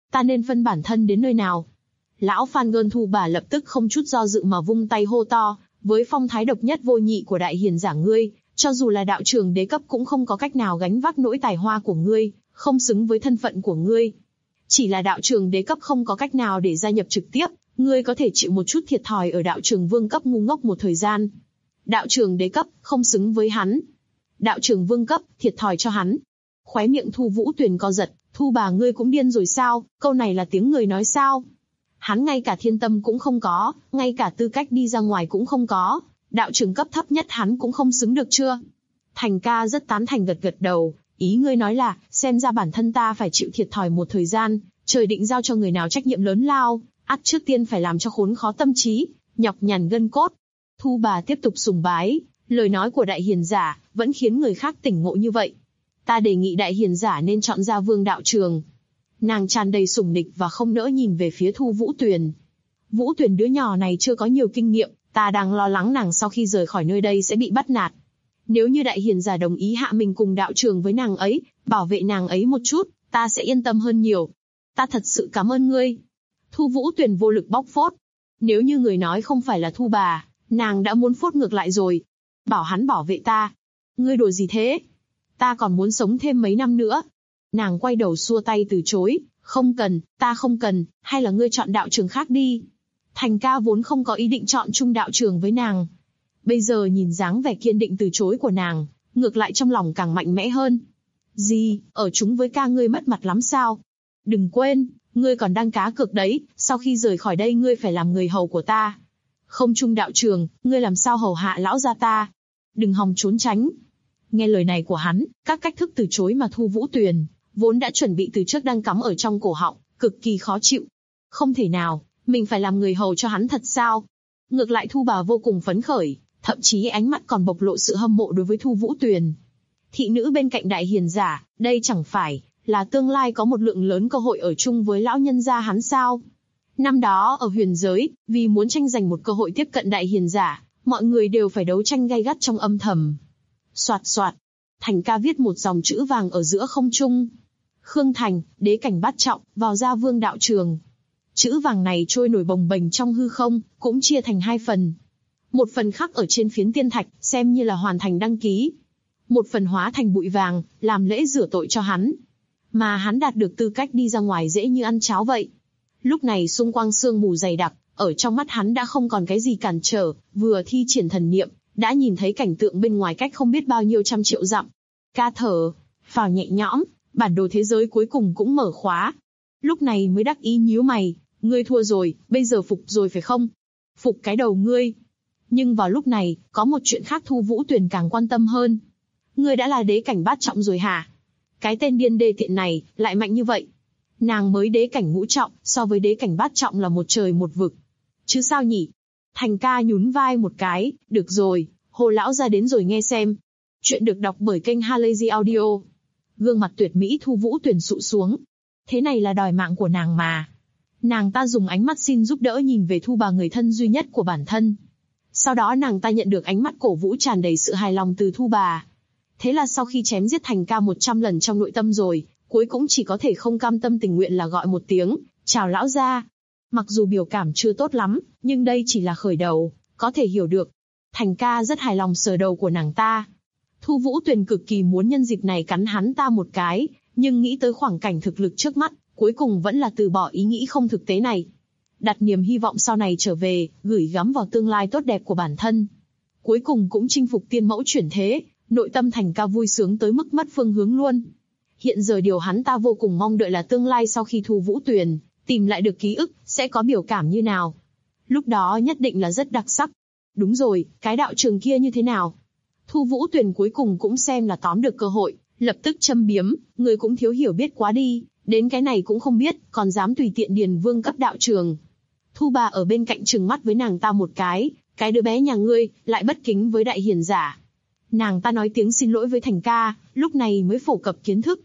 Ta nên phân bản thân đến nơi nào? Lão Phan Gơn Thu Bà lập tức không chút do dự mà vung tay hô to, với phong thái độc nhất vô nhị của đại hiền giả ngươi, cho dù là đạo trường đế cấp cũng không có cách nào gánh vác nỗi tài hoa của ngươi, không xứng với thân phận của ngươi. Chỉ là đạo trường đế cấp không có cách nào để gia nhập trực tiếp, ngươi có thể chịu một chút thiệt thòi ở đạo trường vương cấp ngu ngốc một thời gian. Đạo trường đế cấp, không xứng với hắn. Đạo trường vương cấp, thiệt thòi cho hắn. Khóe miệng Thu Vũ Tuyền co giật, Thu bà ngươi cũng điên rồi sao, câu này là tiếng người nói sao? Hắn ngay cả thiên tâm cũng không có, ngay cả tư cách đi ra ngoài cũng không có, đạo trường cấp thấp nhất hắn cũng không xứng được chưa? Thành ca rất tán thành gật gật đầu, ý ngươi nói là, xem ra bản thân ta phải chịu thiệt thòi một thời gian, trời định giao cho người nào trách nhiệm lớn lao, ắt trước tiên phải làm cho khốn khó tâm trí, nhọc nhằn gân cốt. Thu bà tiếp tục sùng bái, lời nói của đại hiền giả, vẫn khiến người khác tỉnh ngộ như vậy. Ta đề nghị đại hiền giả nên chọn ra vương đạo trường. Nàng tràn đầy sủng nịch và không nỡ nhìn về phía Thu Vũ Tuyền. Vũ Tuyền đứa nhỏ này chưa có nhiều kinh nghiệm, ta đang lo lắng nàng sau khi rời khỏi nơi đây sẽ bị bắt nạt. Nếu như đại hiền giả đồng ý hạ mình cùng đạo trường với nàng ấy, bảo vệ nàng ấy một chút, ta sẽ yên tâm hơn nhiều. Ta thật sự cảm ơn ngươi. Thu Vũ Tuyền vô lực bóc phốt. Nếu như người nói không phải là Thu bà, nàng đã muốn phốt ngược lại rồi. Bảo hắn bảo vệ ta. Ngươi đùa gì thế? Ta còn muốn sống thêm mấy năm nữa. Nàng quay đầu xua tay từ chối. Không cần, ta không cần, hay là ngươi chọn đạo trường khác đi. Thành ca vốn không có ý định chọn chung đạo trường với nàng. Bây giờ nhìn dáng vẻ kiên định từ chối của nàng, ngược lại trong lòng càng mạnh mẽ hơn. Gì, ở chúng với ca ngươi mất mặt lắm sao? Đừng quên, ngươi còn đang cá cược đấy, sau khi rời khỏi đây ngươi phải làm người hầu của ta. Không chung đạo trường, ngươi làm sao hầu hạ lão gia ta? Đừng hòng trốn tránh. Nghe lời này của hắn, các cách thức từ chối mà Thu Vũ Tuyền vốn đã chuẩn bị từ trước đang cắm ở trong cổ họng, cực kỳ khó chịu. Không thể nào, mình phải làm người hầu cho hắn thật sao? Ngược lại Thu bà vô cùng phấn khởi, thậm chí ánh mắt còn bộc lộ sự hâm mộ đối với Thu Vũ Tuyền. Thị nữ bên cạnh đại hiền giả, đây chẳng phải là tương lai có một lượng lớn cơ hội ở chung với lão nhân gia hắn sao? Năm đó ở huyền giới, vì muốn tranh giành một cơ hội tiếp cận đại hiền giả, mọi người đều phải đấu tranh gay gắt trong âm thầm. Soạt soạt, Thành ca viết một dòng chữ vàng ở giữa không trung. Khương Thành, đế cảnh bát trọng, vào ra vương đạo trường. Chữ vàng này trôi nổi bồng bềnh trong hư không, cũng chia thành hai phần. Một phần khắc ở trên phiến tiên thạch, xem như là hoàn thành đăng ký. Một phần hóa thành bụi vàng, làm lễ rửa tội cho hắn. Mà hắn đạt được tư cách đi ra ngoài dễ như ăn cháo vậy. Lúc này xung quanh sương mù dày đặc, ở trong mắt hắn đã không còn cái gì cản trở, vừa thi triển thần niệm, đã nhìn thấy cảnh tượng bên ngoài cách không biết bao nhiêu trăm triệu dặm. Ca thở, phào nhẹ nhõm, bản đồ thế giới cuối cùng cũng mở khóa. Lúc này mới đắc ý nhíu mày, ngươi thua rồi, bây giờ phục rồi phải không? Phục cái đầu ngươi. Nhưng vào lúc này, có một chuyện khác Thu Vũ Tuyền càng quan tâm hơn. Ngươi đã là đế cảnh bát trọng rồi hả? Cái tên điên đê tiện này, lại mạnh như vậy. Nàng mới đế cảnh ngũ trọng, so với đế cảnh bát trọng là một trời một vực. Chứ sao nhỉ? Thành ca nhún vai một cái, được rồi, Hồ lão ra đến rồi nghe xem. Chuyện được đọc bởi kênh Halazy Audio. Gương mặt tuyệt mỹ Thu Vũ Tuyền sụ xuống. Thế này là đòi mạng của nàng mà. Nàng ta dùng ánh mắt xin giúp đỡ nhìn về Thu bà người thân duy nhất của bản thân. Sau đó nàng ta nhận được ánh mắt cổ vũ tràn đầy sự hài lòng từ Thu bà. Thế là sau khi chém giết Thành ca 100 lần trong nội tâm rồi, cuối cũng chỉ có thể không cam tâm tình nguyện là gọi một tiếng, chào lão gia. Mặc dù biểu cảm chưa tốt lắm, nhưng đây chỉ là khởi đầu, có thể hiểu được. Thành ca rất hài lòng sờ đầu của nàng ta. Thu Vũ Tuyền cực kỳ muốn nhân dịp này cắn hắn ta một cái, nhưng nghĩ tới khoảng cảnh thực lực trước mắt, cuối cùng vẫn là từ bỏ ý nghĩ không thực tế này. Đặt niềm hy vọng sau này trở về, gửi gắm vào tương lai tốt đẹp của bản thân. Cuối cùng cũng chinh phục tiên mẫu chuyển thế, nội tâm Thành ca vui sướng tới mức mất phương hướng luôn. Hiện giờ điều hắn ta vô cùng mong đợi là tương lai sau khi Thu Vũ Tuyền tìm lại được ký ức, sẽ có biểu cảm như nào. Lúc đó nhất định là rất đặc sắc. Đúng rồi, cái đạo trường kia như thế nào? Thu Vũ Tuyền cuối cùng cũng xem là tóm được cơ hội, lập tức châm biếm, người cũng thiếu hiểu biết quá đi, đến cái này cũng không biết, còn dám tùy tiện điền vương cấp đạo trường. Thu bà ở bên cạnh trừng mắt với nàng ta một cái đứa bé nhà ngươi, lại bất kính với đại hiền giả. Nàng ta nói tiếng xin lỗi với Thành ca, lúc này mới phổ cập kiến thức.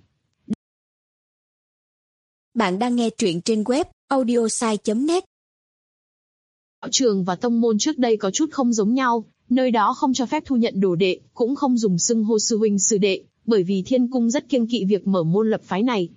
Bạn đang nghe truyện trên web audiosai.net. Đạo trường và tông môn trước đây có chút không giống nhau, nơi đó không cho phép thu nhận đồ đệ, cũng không dùng xưng hô sư huynh sư đệ, bởi vì Thiên Cung rất kiêng kỵ việc mở môn lập phái này.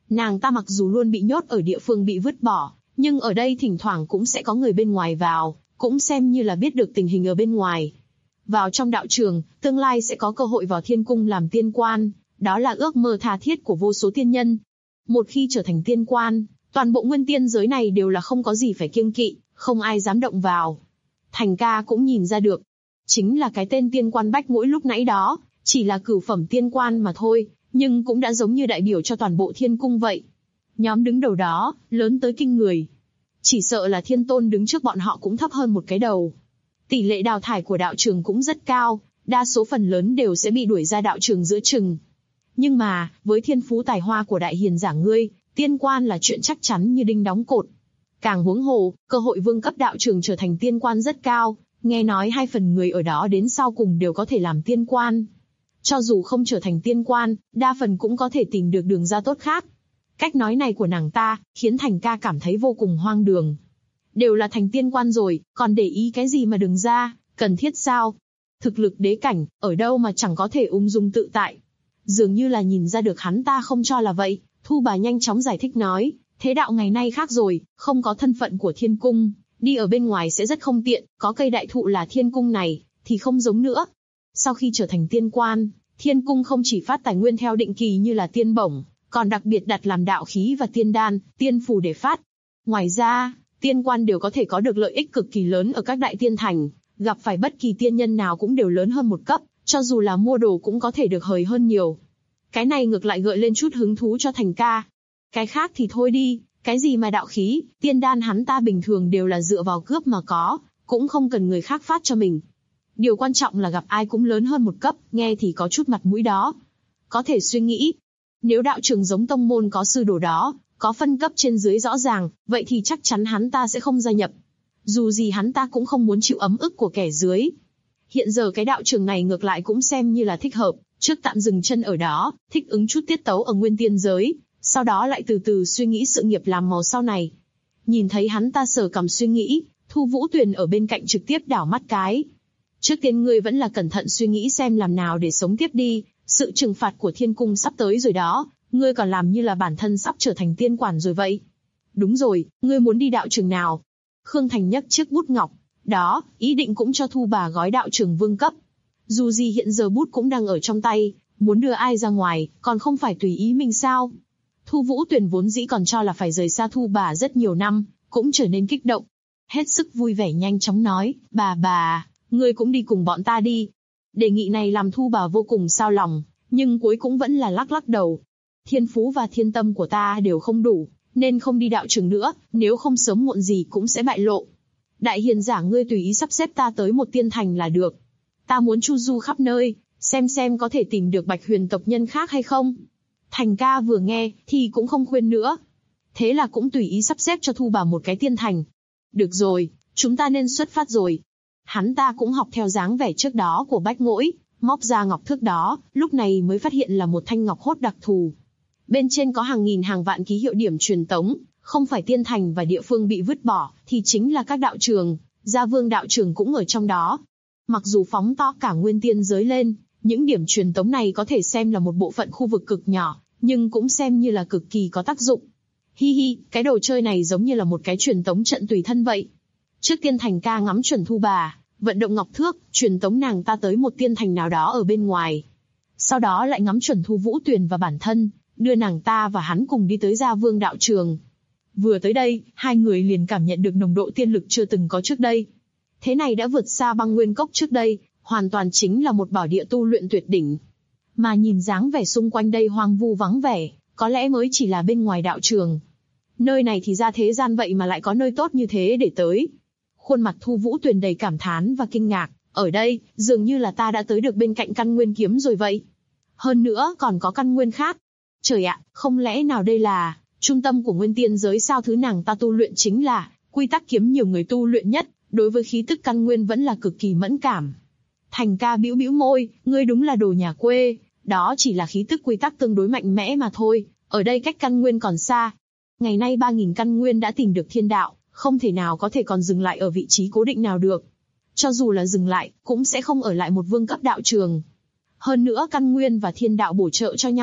Nàng ta mặc dù luôn bị nhốt ở địa phương bị vứt bỏ, nhưng ở đây thỉnh thoảng cũng sẽ có người bên ngoài vào, cũng xem như là biết được tình hình ở bên ngoài. Vào trong đạo trường, tương lai sẽ có cơ hội vào thiên cung làm tiên quan, đó là ước mơ tha thiết của vô số tiên nhân. Một khi trở thành tiên quan, toàn bộ nguyên tiên giới này đều là không có gì phải kiêng kỵ, không ai dám động vào. Thành ca cũng nhìn ra được, chính là cái tên tiên quan Bách Ngũi lúc nãy đó, chỉ là cửu phẩm tiên quan mà thôi, nhưng cũng đã giống như đại biểu cho toàn bộ thiên cung vậy. Nhóm đứng đầu đó, lớn tới kinh người. Chỉ sợ là thiên tôn đứng trước bọn họ cũng thấp hơn một cái đầu. Tỷ lệ đào thải của đạo trường cũng rất cao, đa số phần lớn đều sẽ bị đuổi ra đạo trường giữa chừng. Nhưng mà, với thiên phú tài hoa của đại hiền giả ngươi, tiên quan là chuyện chắc chắn như đinh đóng cột. Càng huống hồ, cơ hội vương cấp đạo trường trở thành tiên quan rất cao, nghe nói 2 phần người ở đó đến sau cùng đều có thể làm tiên quan. Cho dù không trở thành tiên quan, đa phần cũng có thể tìm được đường ra tốt khác. Cách nói này của nàng ta, khiến Thành ca cảm thấy vô cùng hoang đường. Đều là thành tiên quan rồi, còn để ý cái gì mà đường ra, cần thiết sao? Thực lực đế cảnh, ở đâu mà chẳng có thể ung dung tự tại. Dường như là nhìn ra được hắn ta không cho là vậy, Thu Bà nhanh chóng giải thích nói, thế đạo ngày nay khác rồi, không có thân phận của thiên cung, đi ở bên ngoài sẽ rất không tiện, có cây đại thụ là thiên cung này, thì không giống nữa. Sau khi trở thành tiên quan, thiên cung không chỉ phát tài nguyên theo định kỳ như là tiên bổng, còn đặc biệt đặt làm đạo khí và tiên đan, tiên phù để phát. Ngoài ra, tiên quan đều có thể có được lợi ích cực kỳ lớn ở các đại tiên thành, gặp phải bất kỳ tiên nhân nào cũng đều lớn hơn một cấp, cho dù là mua đồ cũng có thể được hời hơn nhiều. Cái này ngược lại gợi lên chút hứng thú cho Thành ca. Cái khác thì thôi đi, cái gì mà đạo khí, tiên đan hắn ta bình thường đều là dựa vào cướp mà có, cũng không cần người khác phát cho mình. Điều quan trọng là gặp ai cũng lớn hơn một cấp, nghe thì có chút mặt mũi đó. Có thể suy nghĩ, nếu đạo trường giống tông môn có sư đồ đó, có phân cấp trên dưới rõ ràng, vậy thì chắc chắn hắn ta sẽ không gia nhập. Dù gì hắn ta cũng không muốn chịu ấm ức của kẻ dưới. Hiện giờ cái đạo trường này ngược lại cũng xem như là thích hợp, trước tạm dừng chân ở đó, thích ứng chút tiết tấu ở nguyên tiên giới, sau đó lại từ từ suy nghĩ sự nghiệp làm màu sau này. Nhìn thấy hắn ta sờ cằm suy nghĩ, Thu Vũ Tuyền ở bên cạnh trực tiếp đảo mắt cái. Trước tiên ngươi vẫn là cẩn thận suy nghĩ xem làm nào để sống tiếp đi, sự trừng phạt của thiên cung sắp tới rồi đó, ngươi còn làm như là bản thân sắp trở thành tiên quản rồi vậy. Đúng rồi, ngươi muốn đi đạo trường nào? Khương Thành nhấc chiếc bút ngọc, đó, ý định cũng cho Thu Bà gói đạo trường vương cấp. Dù gì hiện giờ bút cũng đang ở trong tay, muốn đưa ai ra ngoài, còn không phải tùy ý mình sao? Thu Vũ Tuyền vốn dĩ còn cho là phải rời xa Thu Bà rất nhiều năm, cũng trở nên kích động. Hết sức vui vẻ nhanh chóng nói, bà, ngươi cũng đi cùng bọn ta đi. Đề nghị này làm Thu Bà vô cùng xao lòng, nhưng cuối cũng vẫn là lắc đầu. Thiên phú và thiên tâm của ta đều không đủ, nên không đi đạo trường nữa, nếu không sớm muộn gì cũng sẽ bại lộ. Đại hiền giả ngươi tùy ý sắp xếp ta tới một tiên thành là được. Ta muốn chu du khắp nơi, xem có thể tìm được Bạch Huyền tộc nhân khác hay không. Thành ca vừa nghe, thì cũng không khuyên nữa. Thế là cũng tùy ý sắp xếp cho Thu Bà một cái tiên thành. Được rồi, chúng ta nên xuất phát rồi. Hắn ta cũng học theo dáng vẻ trước đó của Bách Ngũi, móc ra ngọc thước đó, lúc này mới phát hiện là một thanh ngọc hốt đặc thù. Bên trên có hàng nghìn hàng vạn ký hiệu điểm truyền tống, không phải tiên thành và địa phương bị vứt bỏ, thì chính là các đạo trường, Gia Vương đạo trường cũng ở trong đó. Mặc dù phóng to cả nguyên tiên giới lên, những điểm truyền tống này có thể xem là một bộ phận khu vực cực nhỏ, nhưng cũng xem như là cực kỳ có tác dụng. Hi hi, cái đồ chơi này giống như là một cái truyền tống trận tùy thân vậy. Trước tiên Thành ca ngắm chuẩn Thu Bà, vận động ngọc thước, truyền tống nàng ta tới một tiên thành nào đó ở bên ngoài. Sau đó lại ngắm chuẩn Thu Vũ Tuyền và bản thân, đưa nàng ta và hắn cùng đi tới Gia Vương đạo trường. Vừa tới đây, hai người liền cảm nhận được nồng độ tiên lực chưa từng có trước đây. Thế này đã vượt xa băng nguyên cốc trước đây, hoàn toàn chính là một bảo địa tu luyện tuyệt đỉnh. Mà nhìn dáng vẻ xung quanh đây hoang vu vắng vẻ, có lẽ mới chỉ là bên ngoài đạo trường. Nơi này thì ra thế gian vậy mà lại có nơi tốt như thế để tới. Khuôn mặt Thu Vũ Tuyền đầy cảm thán và kinh ngạc, ở đây, dường như là ta đã tới được bên cạnh căn nguyên kiếm rồi vậy. Hơn nữa còn có căn nguyên khác. Trời ạ, không lẽ nào đây là trung tâm của nguyên tiên giới sao? Thứ nàng ta tu luyện chính là quy tắc kiếm, nhiều người tu luyện nhất, đối với khí tức căn nguyên vẫn là cực kỳ mẫn cảm. Thành ca bĩu bĩu môi, ngươi đúng là đồ nhà quê, đó chỉ là khí tức quy tắc tương đối mạnh mẽ mà thôi, ở đây cách căn nguyên còn xa. Ngày nay 3.000 căn nguyên đã tìm được thiên đạo, không thể nào có thể còn dừng lại ở vị trí cố định nào được. Cho dù là dừng lại, cũng sẽ không ở lại một vương cấp đạo trường. Hơn nữa căn nguyên và thiên đạo bổ trợ cho nhau,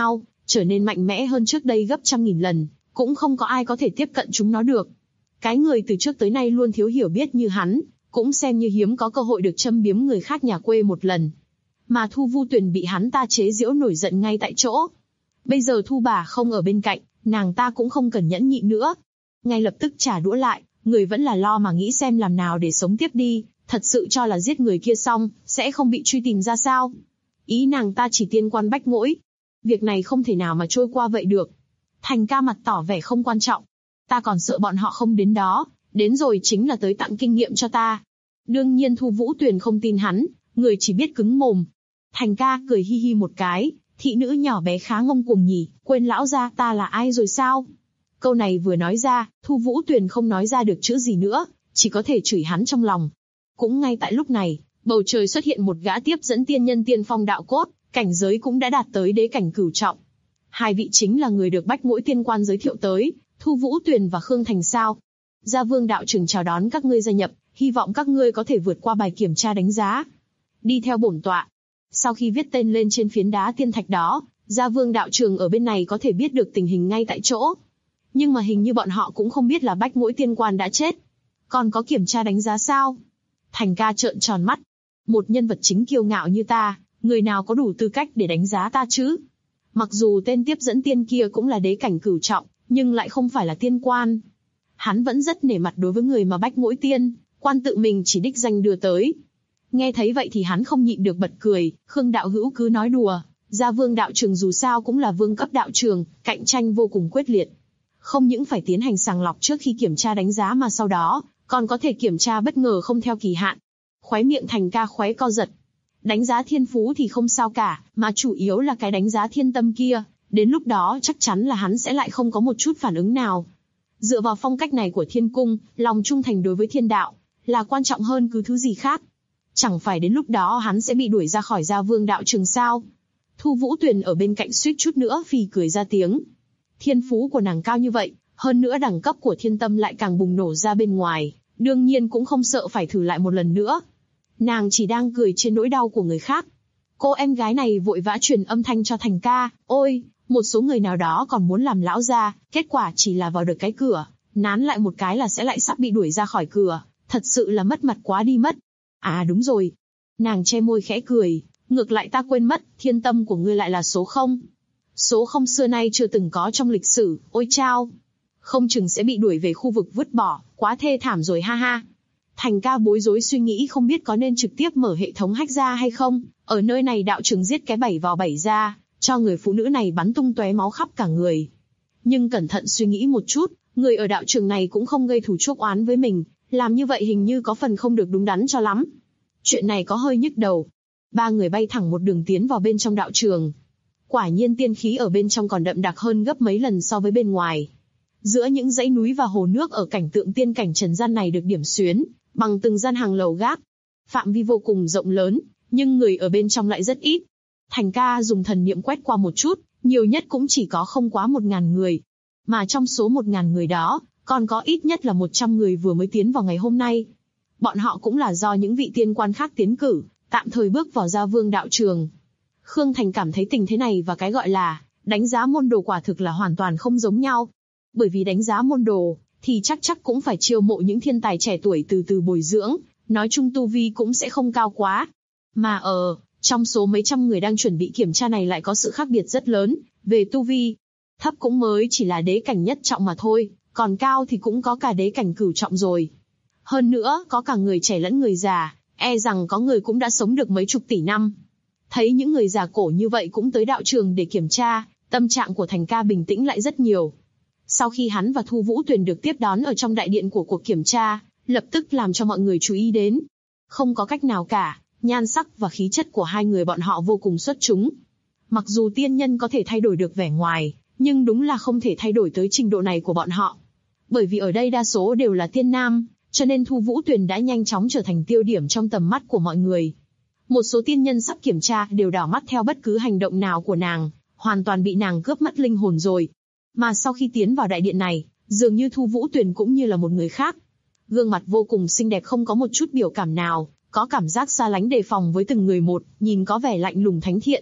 trở nên mạnh mẽ hơn trước đây gấp trăm nghìn lần, cũng không có ai có thể tiếp cận chúng nó được. Cái người từ trước tới nay luôn thiếu hiểu biết như hắn, cũng xem như hiếm có cơ hội được châm biếm người khác nhà quê một lần. Mà Thu Vu Tuyền bị hắn ta chế giễu nổi giận ngay tại chỗ. Bây giờ Thu bà không ở bên cạnh, nàng ta cũng không cần nhẫn nhịn nữa. Ngay lập tức trả đũa lại, người vẫn là lo mà nghĩ xem làm nào để sống tiếp đi, thật sự cho là giết người kia xong, sẽ không bị truy tìm ra sao. Ý nàng ta chỉ tiên quan Bách Mỗi. Việc này không thể nào mà trôi qua vậy được. Thành ca mặt tỏ vẻ không quan trọng. Ta còn sợ bọn họ không đến đó, đến rồi chính là tới tặng kinh nghiệm cho ta. Đương nhiên Thu Vũ Tuyền không tin hắn, người chỉ biết cứng mồm. Thành ca cười hi hi một cái, thị nữ nhỏ bé khá ngông cuồng nhỉ, quên lão gia ta là ai rồi sao? Câu này vừa nói ra, Thu Vũ Tuyền không nói ra được chữ gì nữa, chỉ có thể chửi hắn trong lòng. Cũng ngay tại lúc này, bầu trời xuất hiện một gã tiếp dẫn tiên nhân tiên phong đạo cốt, cảnh giới cũng đã đạt tới đế cảnh cửu trọng. Hai vị chính là người được Bách Mỗi tiên quan giới thiệu tới, Thu Vũ Tuyền và Khương Thành sao. Gia Vương đạo trưởng chào đón các ngươi gia nhập, hy vọng các ngươi có thể vượt qua bài kiểm tra đánh giá. Đi theo bổn tọa. Sau khi viết tên lên trên phiến đá tiên thạch đó, Gia Vương đạo trưởng ở bên này có thể biết được tình hình ngay tại chỗ. Nhưng mà hình như bọn họ cũng không biết là Bách Mỗi tiên quan đã chết. Còn có kiểm tra đánh giá sao? Thành ca trợn tròn mắt. Một nhân vật chính kiêu ngạo như ta, người nào có đủ tư cách để đánh giá ta chứ? Mặc dù tên tiếp dẫn tiên kia cũng là đế cảnh cửu trọng, nhưng lại không phải là tiên quan. Hắn vẫn rất nể mặt đối với người mà Bách Mỗi tiên quan tự mình chỉ đích danh đưa tới. Nghe thấy vậy thì hắn không nhịn được bật cười. Khương đạo hữu cứ nói đùa, Gia Vương đạo trường dù sao cũng là vương cấp đạo trường, cạnh tranh vô cùng quyết liệt. Không những phải tiến hành sàng lọc trước khi kiểm tra đánh giá mà sau đó còn có thể kiểm tra bất ngờ không theo kỳ hạn. Khóe miệng Thành ca khóe co giật. Đánh giá thiên phú thì không sao cả, mà chủ yếu là cái đánh giá thiên tâm kia, đến lúc đó chắc chắn là hắn sẽ lại không có một chút phản ứng nào. Dựa vào phong cách này của thiên cung, lòng trung thành đối với thiên đạo là quan trọng hơn cứ thứ gì khác. Chẳng phải đến lúc đó hắn sẽ bị đuổi ra khỏi Gia Vương đạo trường sao? Thu Vũ Tuyền ở bên cạnh suýt chút nữa phì cười ra tiếng. Thiên phú của nàng cao như vậy, hơn nữa đẳng cấp của thiên tâm lại càng bùng nổ ra bên ngoài, đương nhiên cũng không sợ phải thử lại một lần nữa. Nàng chỉ đang cười trên nỗi đau của người khác. Cô em gái này vội vã truyền âm thanh cho Thành ca, ôi, một số người nào đó còn muốn làm lão gia, kết quả chỉ là vào được cái cửa, nán lại một cái là sẽ lại sắp bị đuổi ra khỏi cửa, thật sự là mất mặt quá đi mất. À đúng rồi. Nàng che môi khẽ cười, ngược lại ta quên mất, thiên tâm của ngươi lại là số 0. Số 0 xưa nay chưa từng có trong lịch sử, ôi chao. Không chừng sẽ bị đuổi về khu vực vứt bỏ, quá thê thảm rồi ha ha. Thành ca bối rối suy nghĩ không biết có nên trực tiếp mở hệ thống hack ra hay không, ở nơi này đạo trường giết cái 7 vào 7 ra, cho người phụ nữ này bắn tung tóe máu khắp cả người. Nhưng cẩn thận suy nghĩ một chút, người ở đạo trường này cũng không gây thù chuốc oán với mình, làm như vậy hình như có phần không được đúng đắn cho lắm. Chuyện này có hơi nhức đầu. Ba người bay thẳng một đường tiến vào bên trong đạo trường. Quả nhiên tiên khí ở bên trong còn đậm đặc hơn gấp mấy lần so với bên ngoài. Giữa những dãy núi và hồ nước ở cảnh tượng tiên cảnh trần gian này được điểm xuyến bằng từng gian hàng lầu gác. Phạm vi vô cùng rộng lớn, nhưng người ở bên trong lại rất ít. Thành ca dùng thần niệm quét qua một chút, nhiều nhất cũng chỉ có không quá 1000 người. Mà trong số 1000 người đó, còn có ít nhất là 100 người vừa mới tiến vào ngày hôm nay. Bọn họ cũng là do những vị tiên quan khác tiến cử, tạm thời bước vào Gia Vương đạo trường. Khương Thành cảm thấy tình thế này và cái gọi là đánh giá môn đồ quả thực là hoàn toàn không giống nhau. Bởi vì đánh giá môn đồ, thì chắc cũng phải chiêu mộ những thiên tài trẻ tuổi từ từ bồi dưỡng, nói chung tu vi cũng sẽ không cao quá. Mà trong số mấy trăm người đang chuẩn bị kiểm tra này lại có sự khác biệt rất lớn, về tu vi. Thấp cũng mới chỉ là đế cảnh nhất trọng mà thôi, còn cao thì cũng có cả đế cảnh cửu trọng rồi. Hơn nữa, có cả người trẻ lẫn người già, e rằng có người cũng đã sống được mấy chục tỷ năm. Thấy những người già cổ như vậy cũng tới đạo trường để kiểm tra, tâm trạng của Thành ca bình tĩnh lại rất nhiều. Sau khi hắn và Thu Vũ Tuyền được tiếp đón ở trong đại điện của cuộc kiểm tra, lập tức làm cho mọi người chú ý đến. Không có cách nào cả, nhan sắc và khí chất của hai người bọn họ vô cùng xuất chúng. Mặc dù tiên nhân có thể thay đổi được vẻ ngoài, nhưng đúng là không thể thay đổi tới trình độ này của bọn họ. Bởi vì ở đây đa số đều là tiên nam, cho nên Thu Vũ Tuyền đã nhanh chóng trở thành tiêu điểm trong tầm mắt của mọi người. Một số tiên nhân sắp kiểm tra đều đảo mắt theo bất cứ hành động nào của nàng, hoàn toàn bị nàng cướp mất linh hồn rồi. Mà sau khi tiến vào đại điện này, dường như Thu Vũ Tuyền cũng như là một người khác. Gương mặt vô cùng xinh đẹp không có một chút biểu cảm nào, có cảm giác xa lánh đề phòng với từng người một, nhìn có vẻ lạnh lùng thánh thiện.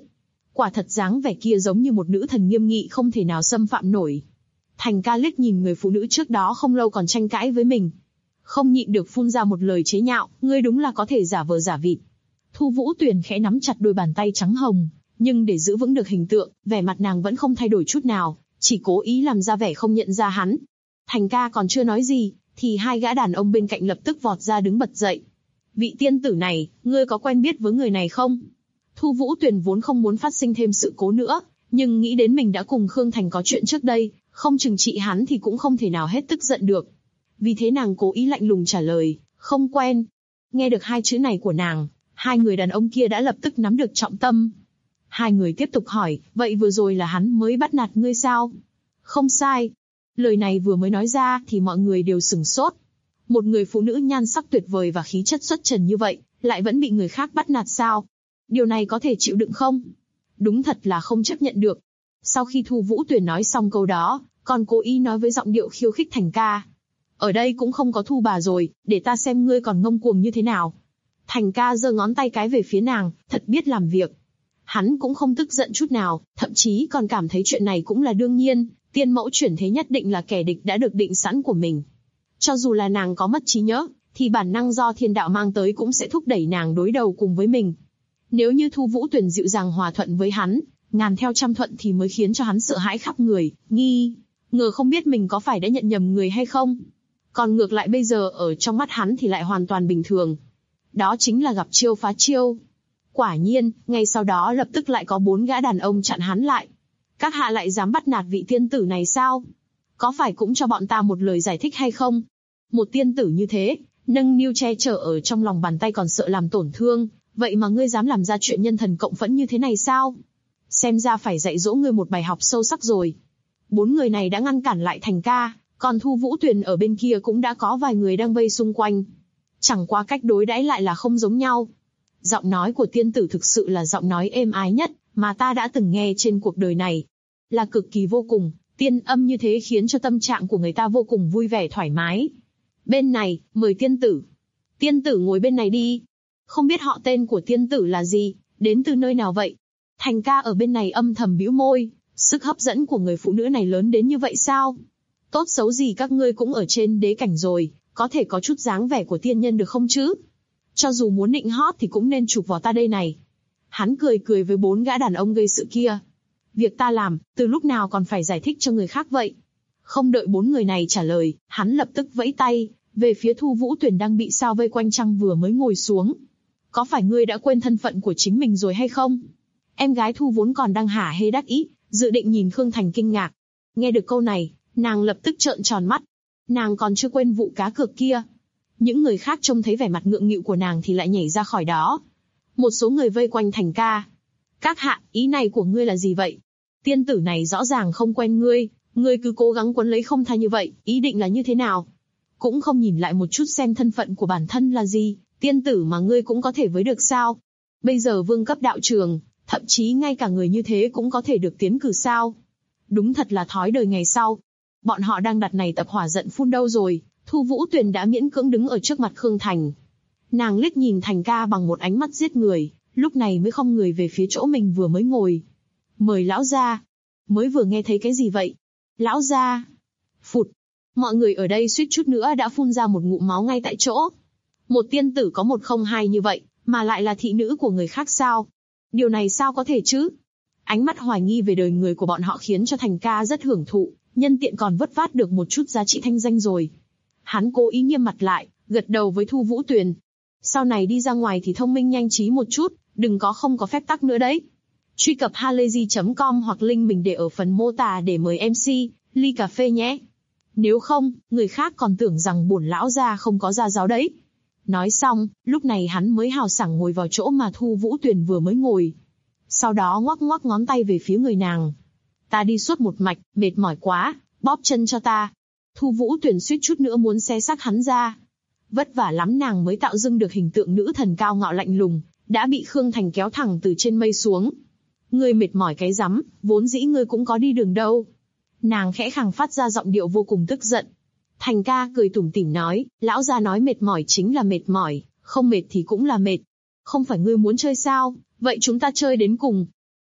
Quả thật dáng vẻ kia giống như một nữ thần nghiêm nghị không thể nào xâm phạm nổi. Thành ca liếc nhìn người phụ nữ trước đó không lâu còn tranh cãi với mình. Không nhịn được phun ra một lời chế nhạo, ngươi đúng là có thể giả vờ giả vịt. Thu Vũ Tuyền khẽ nắm chặt đôi bàn tay trắng hồng, nhưng để giữ vững được hình tượng, vẻ mặt nàng vẫn không thay đổi chút nào, chỉ cố ý làm ra vẻ không nhận ra hắn. Thành ca còn chưa nói gì, thì hai gã đàn ông bên cạnh lập tức vọt ra đứng bật dậy. Vị tiên tử này, ngươi có quen biết với người này không? Thu Vũ Tuyền vốn không muốn phát sinh thêm sự cố nữa, nhưng nghĩ đến mình đã cùng Khương Thành có chuyện trước đây, không trừng trị hắn thì cũng không thể nào hết tức giận được. Vì thế nàng cố ý lạnh lùng trả lời, không quen. Nghe được hai chữ này của nàng, hai người đàn ông kia đã lập tức nắm được trọng tâm. Hai người tiếp tục hỏi, vậy vừa rồi là hắn mới bắt nạt ngươi sao? Không sai. Lời này vừa mới nói ra thì mọi người đều sửng sốt. Một người phụ nữ nhan sắc tuyệt vời và khí chất xuất trần như vậy, lại vẫn bị người khác bắt nạt sao? Điều này có thể chịu đựng không? Đúng thật là không chấp nhận được. Sau khi Thu Vũ Tuyền nói xong câu đó, còn cố ý nói với giọng điệu khiêu khích Thành ca. Ở đây cũng không có Thu bà rồi, để ta xem ngươi còn ngông cuồng như thế nào. Thành ca giơ ngón tay cái về phía nàng, thật biết làm việc. Hắn cũng không tức giận chút nào, thậm chí còn cảm thấy chuyện này cũng là đương nhiên, tiên mẫu chuyển thế nhất định là kẻ địch đã được định sẵn của mình. Cho dù là nàng có mất trí nhớ, thì bản năng do thiên đạo mang tới cũng sẽ thúc đẩy nàng đối đầu cùng với mình. Nếu như Thu Vũ Tuyền dịu dàng hòa thuận với hắn, ngàn theo trăm thuận thì mới khiến cho hắn sợ hãi khắp người, nghi ngờ không biết mình có phải đã nhận nhầm người hay không. Còn ngược lại bây giờ ở trong mắt hắn thì lại hoàn toàn bình thường. Đó chính là gặp chiêu phá chiêu. Quả nhiên, ngay sau đó lập tức lại có 4 gã đàn ông chặn hắn lại. Các hạ lại dám bắt nạt vị tiên tử này sao? Có phải cũng cho bọn ta một lời giải thích hay không? Một tiên tử như thế, nâng niu che chở ở trong lòng bàn tay còn sợ làm tổn thương, vậy mà ngươi dám làm ra chuyện nhân thần cộng phẫn như thế này sao? Xem ra phải dạy dỗ ngươi một bài học sâu sắc rồi. 4 người này đã ngăn cản lại Thành ca, còn Thu Vũ Tuyền ở bên kia cũng đã có vài người đang vây xung quanh. Chẳng qua cách đối đãi lại là không giống nhau. Giọng nói của tiên tử thực sự là giọng nói êm ái nhất mà ta đã từng nghe trên cuộc đời này. Là cực kỳ vô cùng, tiên âm như thế khiến cho tâm trạng của người ta vô cùng vui vẻ thoải mái. Bên này, mời tiên tử. Tiên tử ngồi bên này đi. Không biết họ tên của tiên tử là gì, đến từ nơi nào vậy? Thành ca ở bên này âm thầm bĩu môi, sức hấp dẫn của người phụ nữ này lớn đến như vậy sao? Tốt xấu gì các ngươi cũng ở trên đế cảnh rồi, có thể có chút dáng vẻ của tiên nhân được không chứ? Cho dù muốn nịnh hót thì cũng nên chụp vào ta đây này. Hắn cười cười với 4 gã đàn ông gây sự kia. Việc ta làm, từ lúc nào còn phải giải thích cho người khác vậy? Không đợi 4 người này trả lời, hắn lập tức vẫy tay, về phía Thu Vũ Tuyền đang bị sao vây quanh chăng vừa mới ngồi xuống. Có phải ngươi đã quên thân phận của chính mình rồi hay không? Em gái Thu vốn còn đang hả hê đắc ý, dự định nhìn Khương Thành kinh ngạc. Nghe được câu này, nàng lập tức trợn tròn mắt. Nàng còn chưa quên vụ cá cược kia. Những người khác trông thấy vẻ mặt ngượng nghịu của nàng thì lại nhảy ra khỏi đó. Một số người vây quanh Thành ca. Các hạ, ý này của ngươi là gì vậy? Tiên tử này rõ ràng không quen ngươi, ngươi cứ cố gắng quấn lấy không tha như vậy, ý định là như thế nào? Cũng không nhìn lại một chút xem thân phận của bản thân là gì, tiên tử mà ngươi cũng có thể với được sao? Bây giờ vương cấp đạo trường, thậm chí ngay cả người như thế cũng có thể được tiến cử sao? Đúng thật là thói đời ngày sau. Bọn họ đang đặt này tập hỏa giận phun đâu rồi, Thu Vũ Tuyền đã miễn cưỡng đứng ở trước mặt Khương Thành. Nàng liếc nhìn Thành ca bằng một ánh mắt giết người, lúc này mới không người về phía chỗ mình vừa mới ngồi. Mời lão gia. Mới vừa nghe thấy cái gì vậy? Lão gia. Phụt. Mọi người ở đây suýt chút nữa đã phun ra một ngụm máu ngay tại chỗ. Một tiên tử có 102 như vậy, mà lại là thị nữ của người khác sao? Điều này sao có thể chứ? Ánh mắt hoài nghi về đời người của bọn họ khiến cho Thành ca rất hưởng thụ, nhân tiện còn vất vát được một chút giá trị thanh danh rồi. Hắn cố ý nghiêm mặt lại, gật đầu với Thu Vũ Tuyền. Sau này đi ra ngoài thì thông minh nhanh trí một chút, đừng có không có phép tắc nữa đấy. Truy cập halayzi.com hoặc link mình để ở phần mô tả để mời MC, ly cà phê nhé. Nếu không, người khác còn tưởng rằng bổn lão gia không có gia giáo đấy. Nói xong, lúc này hắn mới hào sảng ngồi vào chỗ mà Thu Vũ Tuyền vừa mới ngồi. Sau đó ngoắc ngoắc ngón tay về phía người nàng. Ta đi suốt một mạch, mệt mỏi quá, bóp chân cho ta. Thu Vũ Tuyền suýt chút nữa muốn xé xác hắn ra. Vất vả lắm nàng mới tạo dưng được hình tượng nữ thần cao ngạo lạnh lùng, đã bị Khương Thành kéo thẳng từ trên mây xuống. Ngươi mệt mỏi cái rắm, vốn dĩ ngươi cũng có đi đường đâu. Nàng khẽ khàng phát ra giọng điệu vô cùng tức giận. Thành ca cười tủm tỉm nói, lão gia nói mệt mỏi chính là mệt mỏi, không mệt thì cũng là mệt. Không phải ngươi muốn chơi sao, vậy chúng ta chơi đến cùng.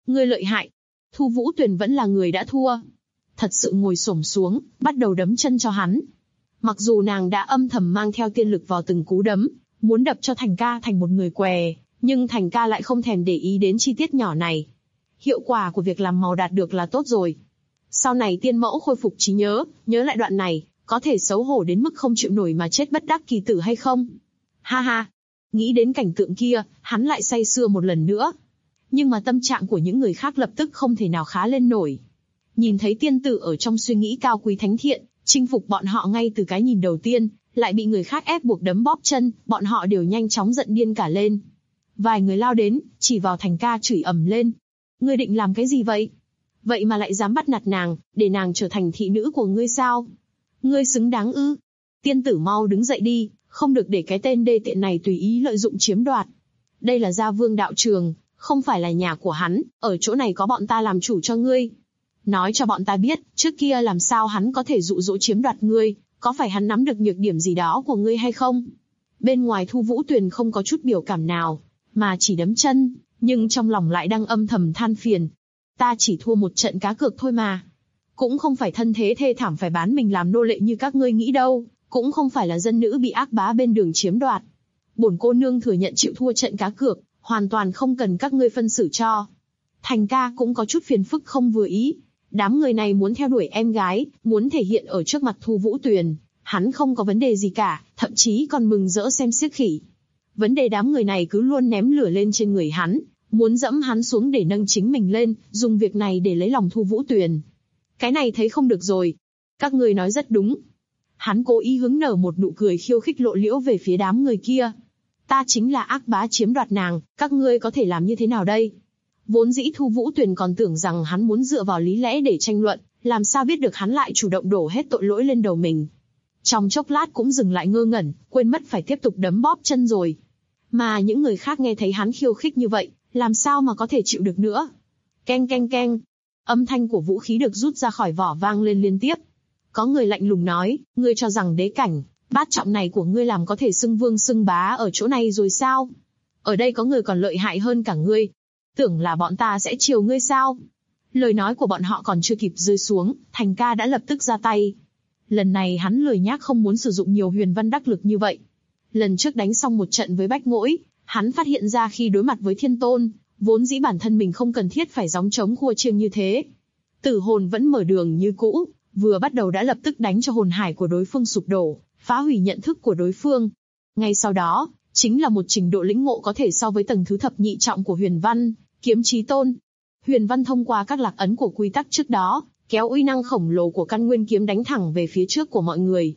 Ngươi lợi hại. Thu Vũ Tuyền vẫn là người đã thua. Thật sự ngồi xổm xuống, bắt đầu đấm chân cho hắn. Mặc dù nàng đã âm thầm mang theo tiên lực vào từng cú đấm, muốn đập cho Thành ca thành một người què, nhưng Thành ca lại không thèm để ý đến chi tiết nhỏ này. Hiệu quả của việc làm màu đạt được là tốt rồi. Sau này tiên mẫu khôi phục trí nhớ, nhớ lại đoạn này, có thể xấu hổ đến mức không chịu nổi mà chết bất đắc kỳ tử hay không? Ha ha! Nghĩ đến cảnh tượng kia, hắn lại say sưa một lần nữa. Nhưng mà tâm trạng của những người khác lập tức không thể nào khá lên nổi. Nhìn thấy tiên tử ở trong suy nghĩ cao quý thánh thiện, chinh phục bọn họ ngay từ cái nhìn đầu tiên, lại bị người khác ép buộc đấm bóp chân, bọn họ đều nhanh chóng giận điên cả lên. Vài người lao đến, chỉ vào Thành ca chửi ầm lên. Ngươi định làm cái gì vậy? Vậy mà lại dám bắt nạt nàng, để nàng trở thành thị nữ của ngươi sao? Ngươi xứng đáng ư? Tiên tử mau đứng dậy đi, không được để cái tên đê tiện này tùy ý lợi dụng chiếm đoạt. Đây là Gia Vương đạo trường, không phải là nhà của hắn, ở chỗ này có bọn ta làm chủ cho ngươi. Nói cho bọn ta biết, trước kia làm sao hắn có thể dụ dỗ chiếm đoạt ngươi, có phải hắn nắm được nhược điểm gì đó của ngươi hay không? Bên ngoài Thu Vũ Tuyền không có chút biểu cảm nào, mà chỉ đấm chân, nhưng trong lòng lại đang âm thầm than phiền. Ta chỉ thua một trận cá cược thôi mà. Cũng không phải thân thế thê thảm phải bán mình làm nô lệ như các ngươi nghĩ đâu, cũng không phải là dân nữ bị ác bá bên đường chiếm đoạt. Bổn cô nương thừa nhận chịu thua trận cá cược, hoàn toàn không cần các ngươi phân xử cho. Thành ca cũng có chút phiền phức không vừa ý. Đám người này muốn theo đuổi em gái, muốn thể hiện ở trước mặt Thu Vũ Tuyền, hắn không có vấn đề gì cả, thậm chí còn mừng rỡ xem xiếc khỉ. Vấn đề đám người này cứ luôn ném lửa lên trên người hắn, muốn dẫm hắn xuống để nâng chính mình lên, dùng việc này để lấy lòng Thu Vũ Tuyền. Cái này thấy không được rồi. Các ngươi nói rất đúng. Hắn cố ý hướng nở một nụ cười khiêu khích lộ liễu về phía đám người kia. Ta chính là ác bá chiếm đoạt nàng, các ngươi có thể làm như thế nào đây? Vốn dĩ Thu Vũ Tuyền còn tưởng rằng hắn muốn dựa vào lý lẽ để tranh luận, làm sao biết được hắn lại chủ động đổ hết tội lỗi lên đầu mình. Trong chốc lát cũng dừng lại ngơ ngẩn, quên mất phải tiếp tục đấm bóp chân rồi. Mà những người khác nghe thấy hắn khiêu khích như vậy, làm sao mà có thể chịu được nữa. Keng keng keng. Âm thanh của vũ khí được rút ra khỏi vỏ vang lên liên tiếp. Có người lạnh lùng nói, ngươi cho rằng đế cảnh, bát trọng này của ngươi làm có thể xưng vương xưng bá ở chỗ này rồi sao? Ở đây có người còn lợi hại hơn cả ngươi. Tưởng là bọn ta sẽ chiều ngươi sao? Lời nói của bọn họ còn chưa kịp rơi xuống, Thành ca đã lập tức ra tay. Lần này hắn lười nhác không muốn sử dụng nhiều huyền văn đắc lực như vậy. Lần trước đánh xong một trận với Bách Ngỗi, hắn phát hiện ra khi đối mặt với Thiên Tôn, vốn dĩ bản thân mình không cần thiết phải gióng trống khua chiêng như thế. Tử hồn vẫn mở đường như cũ, vừa bắt đầu đã lập tức đánh cho hồn hải của đối phương sụp đổ, phá hủy nhận thức của đối phương. Ngay sau đó, chính là một trình độ lĩnh ngộ có thể so với tầng thứ thập nhị trọng của huyền văn, kiếm chí tôn. Huyền văn thông qua các lạc ấn của quy tắc trước đó, kéo uy năng khổng lồ của căn nguyên kiếm đánh thẳng về phía trước của mọi người.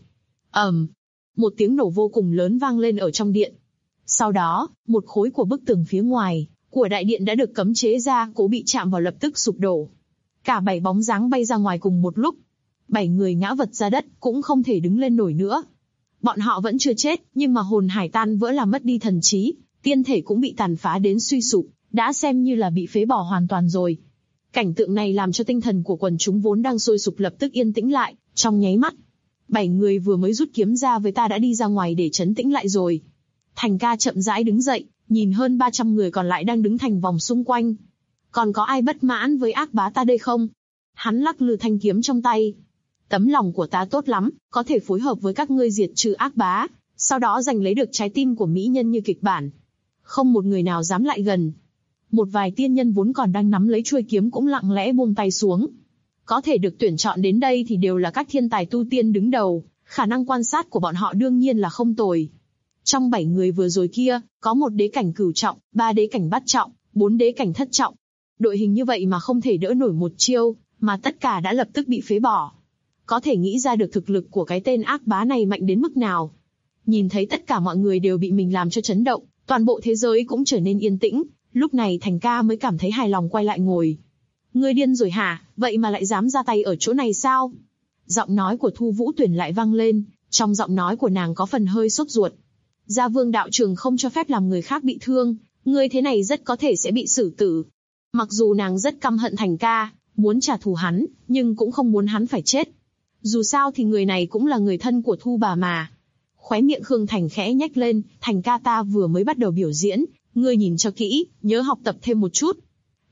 Một tiếng nổ vô cùng lớn vang lên ở trong điện. Sau đó, một khối của bức tường phía ngoài của đại điện đã được cấm chế ra cố bị chạm vào lập tức sụp đổ. Cả 7 bóng dáng bay ra ngoài cùng một lúc. 7 người ngã vật ra đất, cũng không thể đứng lên nổi nữa. Bọn họ vẫn chưa chết, nhưng mà hồn hải tan vỡ làm mất đi thần trí, tiên thể cũng bị tàn phá đến suy sụp, đã xem như là bị phế bỏ hoàn toàn rồi. Cảnh tượng này làm cho tinh thần của quần chúng vốn đang sôi sục lập tức yên tĩnh lại, trong nháy mắt. 7 người vừa mới rút kiếm ra với ta đã đi ra ngoài để trấn tĩnh lại rồi. Thành ca chậm rãi đứng dậy, nhìn hơn 300 người còn lại đang đứng thành vòng xung quanh. Còn có ai bất mãn với ác bá ta đây không? Hắn lắc lư thanh kiếm trong tay. Tấm lòng của ta tốt lắm, có thể phối hợp với các ngươi diệt trừ ác bá, sau đó giành lấy được trái tim của mỹ nhân như kịch bản. Không một người nào dám lại gần. Một vài tiên nhân vốn còn đang nắm lấy chuôi kiếm cũng lặng lẽ buông tay xuống. Có thể được tuyển chọn đến đây thì đều là các thiên tài tu tiên đứng đầu, khả năng quan sát của bọn họ đương nhiên là không tồi. Trong 7 người vừa rồi kia, có một đế cảnh cửu trọng, 3 đế cảnh bát trọng, 4 đế cảnh thất trọng. Đội hình như vậy mà không thể đỡ nổi một chiêu, mà tất cả đã lập tức bị phế bỏ. Có thể nghĩ ra được thực lực của cái tên ác bá này mạnh đến mức nào. Nhìn thấy tất cả mọi người đều bị mình làm cho chấn động, toàn bộ thế giới cũng trở nên yên tĩnh, lúc này Thành ca mới cảm thấy hài lòng quay lại ngồi. Ngươi điên rồi hả, vậy mà lại dám ra tay ở chỗ này sao? Giọng nói của Thu Vũ Tuyền lại vang lên, trong giọng nói của nàng có phần hơi sốt ruột. Gia Vương đạo trường không cho phép làm người khác bị thương, ngươi thế này rất có thể sẽ bị xử tử. Mặc dù nàng rất căm hận Thành ca, muốn trả thù hắn, nhưng cũng không muốn hắn phải chết. Dù sao thì người này cũng là người thân của Thu bà mà. Khóe miệng Khương Thành khẽ nhếch lên, Thành ca ta vừa mới bắt đầu biểu diễn, ngươi nhìn cho kỹ, nhớ học tập thêm một chút.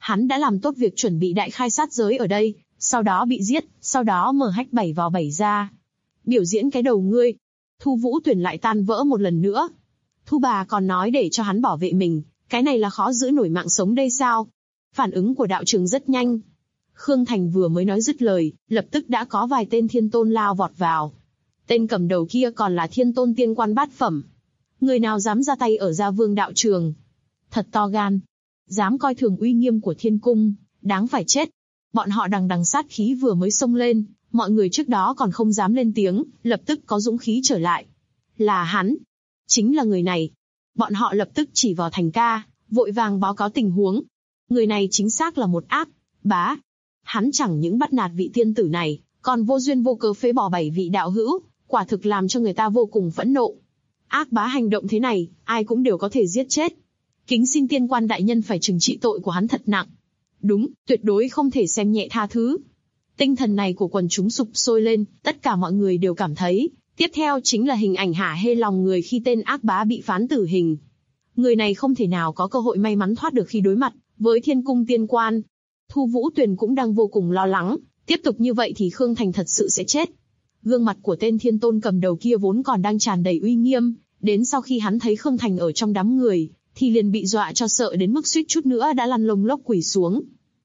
Hắn đã làm tốt việc chuẩn bị đại khai sát giới ở đây, sau đó bị giết, sau đó mở hách 7 vào 7 ra. Biểu diễn cái đầu ngươi. Thu Vũ Tuyền lại tan vỡ một lần nữa. Thu bà còn nói để cho hắn bảo vệ mình, cái này là khó giữ nổi mạng sống đây sao? Phản ứng của đạo trường rất nhanh. Khương Thành vừa mới nói dứt lời, lập tức đã có vài tên thiên tôn lao vọt vào. Tên cầm đầu kia còn là thiên tôn tiên quan bát phẩm. Người nào dám ra tay ở Gia Vương đạo trường? Thật to gan. Dám coi thường uy nghiêm của thiên cung, đáng phải chết. Bọn họ đằng đằng sát khí vừa mới xông lên, mọi người trước đó còn không dám lên tiếng, lập tức có dũng khí trở lại. Là hắn. Chính là người này. Bọn họ lập tức chỉ vào Thành Ca, vội vàng báo cáo tình huống. Người này chính xác là một ác bá. Hắn chẳng những bắt nạt vị tiên tử này, còn vô duyên vô cớ phế bỏ 7 vị đạo hữu, quả thực làm cho người ta vô cùng phẫn nộ. Ác bá hành động thế này, ai cũng đều có thể giết chết. Kính xin tiên quan đại nhân phải trừng trị tội của hắn thật nặng. Đúng, tuyệt đối không thể xem nhẹ tha thứ. Tinh thần này của quần chúng sục sôi lên, tất cả mọi người đều cảm thấy. Tiếp theo chính là hình ảnh hả hê lòng người khi tên ác bá bị phán tử hình. Người này không thể nào có cơ hội may mắn thoát được khi đối mặt với thiên cung tiên quan. Thu Vũ Tuyền cũng đang vô cùng lo lắng, tiếp tục như vậy thì Khương Thành thật sự sẽ chết. Gương mặt của tên thiên tôn cầm đầu kia vốn còn đang tràn đầy uy nghiêm, đến sau khi hắn thấy Khương Thành ở trong đám người, thì liền bị dọa cho sợ đến mức suýt chút nữa đã lăn lông lốc quỳ xuống.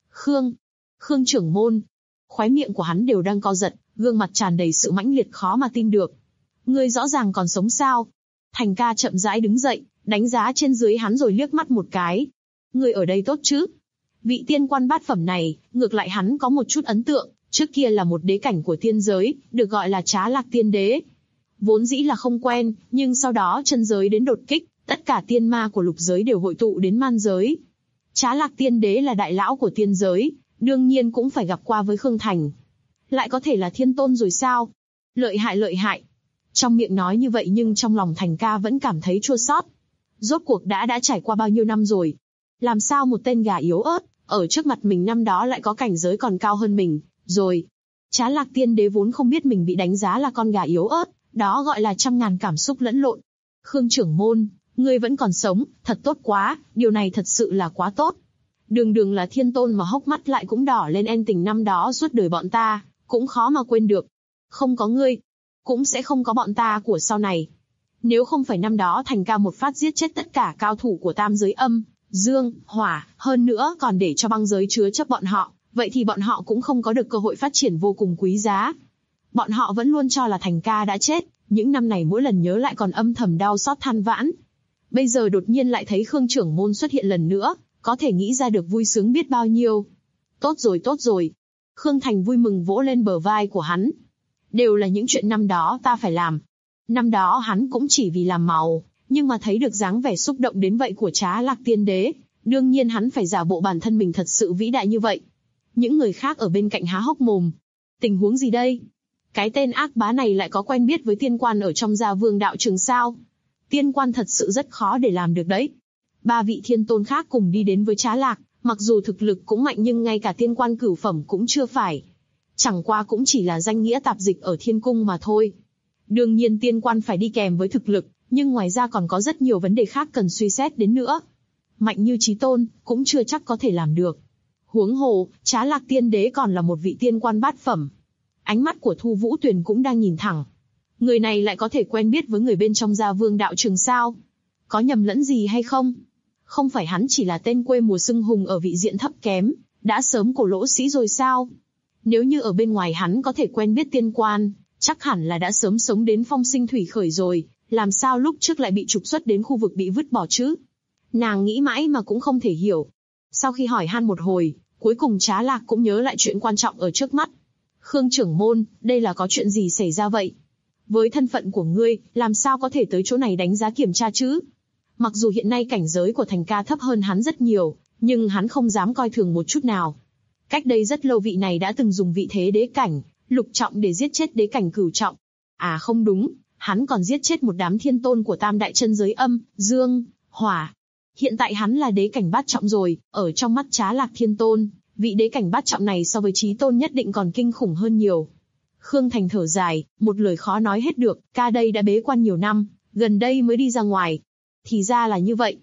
Khương trưởng môn. Khóe miệng của hắn đều đang co giật, gương mặt tràn đầy sự mãnh liệt khó mà tin được. Ngươi rõ ràng còn sống sao? Thành Ca chậm rãi đứng dậy, đánh giá trên dưới hắn rồi liếc mắt một cái. Ngươi ở đây tốt chứ? Vị tiên quan bát phẩm này, ngược lại hắn có một chút ấn tượng, trước kia là một đế cảnh của tiên giới, được gọi là Trá Lạc Tiên Đế. Vốn dĩ là không quen, nhưng sau đó chân giới đến đột kích, tất cả tiên ma của lục giới đều hội tụ đến man giới. Trá Lạc Tiên Đế là đại lão của tiên giới, đương nhiên cũng phải gặp qua với Khương Thành. Lại có thể là thiên tôn rồi sao? Lợi hại. Trong miệng nói như vậy nhưng trong lòng Thành Ca vẫn cảm thấy chua xót. Rốt cuộc đã trải qua bao nhiêu năm rồi? Làm sao một tên gà yếu ớt, ở trước mặt mình năm đó lại có cảnh giới còn cao hơn mình, rồi. Trá Lạc Tiên Đế vốn không biết mình bị đánh giá là con gà yếu ớt, đó gọi là trăm ngàn cảm xúc lẫn lộn. Khương trưởng môn, ngươi vẫn còn sống, thật tốt quá, điều này thật sự là quá tốt. Đường là thiên tôn mà hốc mắt lại cũng đỏ lên, en tình năm đó suốt đời bọn ta, cũng khó mà quên được. Không có ngươi, cũng sẽ không có bọn ta của sau này. Nếu không phải năm đó Thành Ca một phát giết chết tất cả cao thủ của tam giới âm, dương, hỏa, hơn nữa còn để cho băng giới chứa chấp bọn họ, vậy thì bọn họ cũng không có được cơ hội phát triển vô cùng quý giá. Bọn họ vẫn luôn cho là Thành Ca đã chết, những năm này mỗi lần nhớ lại còn âm thầm đau xót than vãn. Bây giờ đột nhiên lại thấy Khương trưởng môn xuất hiện lần nữa, có thể nghĩ ra được vui sướng biết bao nhiêu. Tốt rồi. Khương Thành vui mừng vỗ lên bờ vai của hắn. Đều là những chuyện năm đó ta phải làm. Năm đó hắn cũng chỉ vì làm màu, nhưng mà thấy được dáng vẻ xúc động đến vậy của Trá Lạc Tiên Đế, đương nhiên hắn phải giả bộ bản thân mình thật sự vĩ đại như vậy. Những người khác ở bên cạnh há hốc mồm. Tình huống gì đây? Cái tên ác bá này lại có quen biết với tiên quan ở trong Gia Vương đạo trường sao? Tiên quan thật sự rất khó để làm được đấy. 3 vị thiên tôn khác cùng đi đến với Trá Lạc, mặc dù thực lực cũng mạnh nhưng ngay cả tiên quan cửu phẩm cũng chưa phải. Chẳng qua cũng chỉ là danh nghĩa tạp dịch ở thiên cung mà thôi. Đương nhiên tiên quan phải đi kèm với thực lực, nhưng ngoài ra còn có rất nhiều vấn đề khác cần suy xét đến nữa. Mạnh như Chí Tôn, cũng chưa chắc có thể làm được. Huống hồ, Trá Lạc Tiên Đế còn là một vị tiên quan bát phẩm. Ánh mắt của Thu Vũ Tuyền cũng đang nhìn thẳng. Người này lại có thể quen biết với người bên trong Gia Vương đạo trường sao? Có nhầm lẫn gì hay không? Không phải hắn chỉ là tên quê mùa xưng hùng ở vị diện thấp kém, đã sớm cổ lỗ sĩ rồi sao? Nếu như ở bên ngoài hắn có thể quen biết tiên quan, chắc hẳn là đã sớm sống đến phong sinh thủy khởi rồi, làm sao lúc trước lại bị trục xuất đến khu vực bị vứt bỏ chứ? Nàng nghĩ mãi mà cũng không thể hiểu. Sau khi hỏi han một hồi, cuối cùng Trá Lạc cũng nhớ lại chuyện quan trọng ở trước mắt. Khương trưởng môn, đây là có chuyện gì xảy ra vậy? Với thân phận của ngươi, làm sao có thể tới chỗ này đánh giá kiểm tra chứ? Mặc dù hiện nay cảnh giới của Thành Ca thấp hơn hắn rất nhiều, nhưng hắn không dám coi thường một chút nào. Cách đây rất lâu vị này đã từng dùng vị thế đế cảnh, lục trọng để giết chết đế cảnh cửu trọng. À không đúng, hắn còn giết chết một đám thiên tôn của tam đại chân giới âm, dương, hỏa. Hiện tại hắn là đế cảnh bát trọng rồi, ở trong mắt Trá Lạc thiên tôn, vị đế cảnh bát trọng này so với Chí Tôn nhất định còn kinh khủng hơn nhiều. Khương Thành thở dài, một lời khó nói hết được, ca đây đã bế quan nhiều năm, gần đây mới đi ra ngoài. Thì ra là như vậy.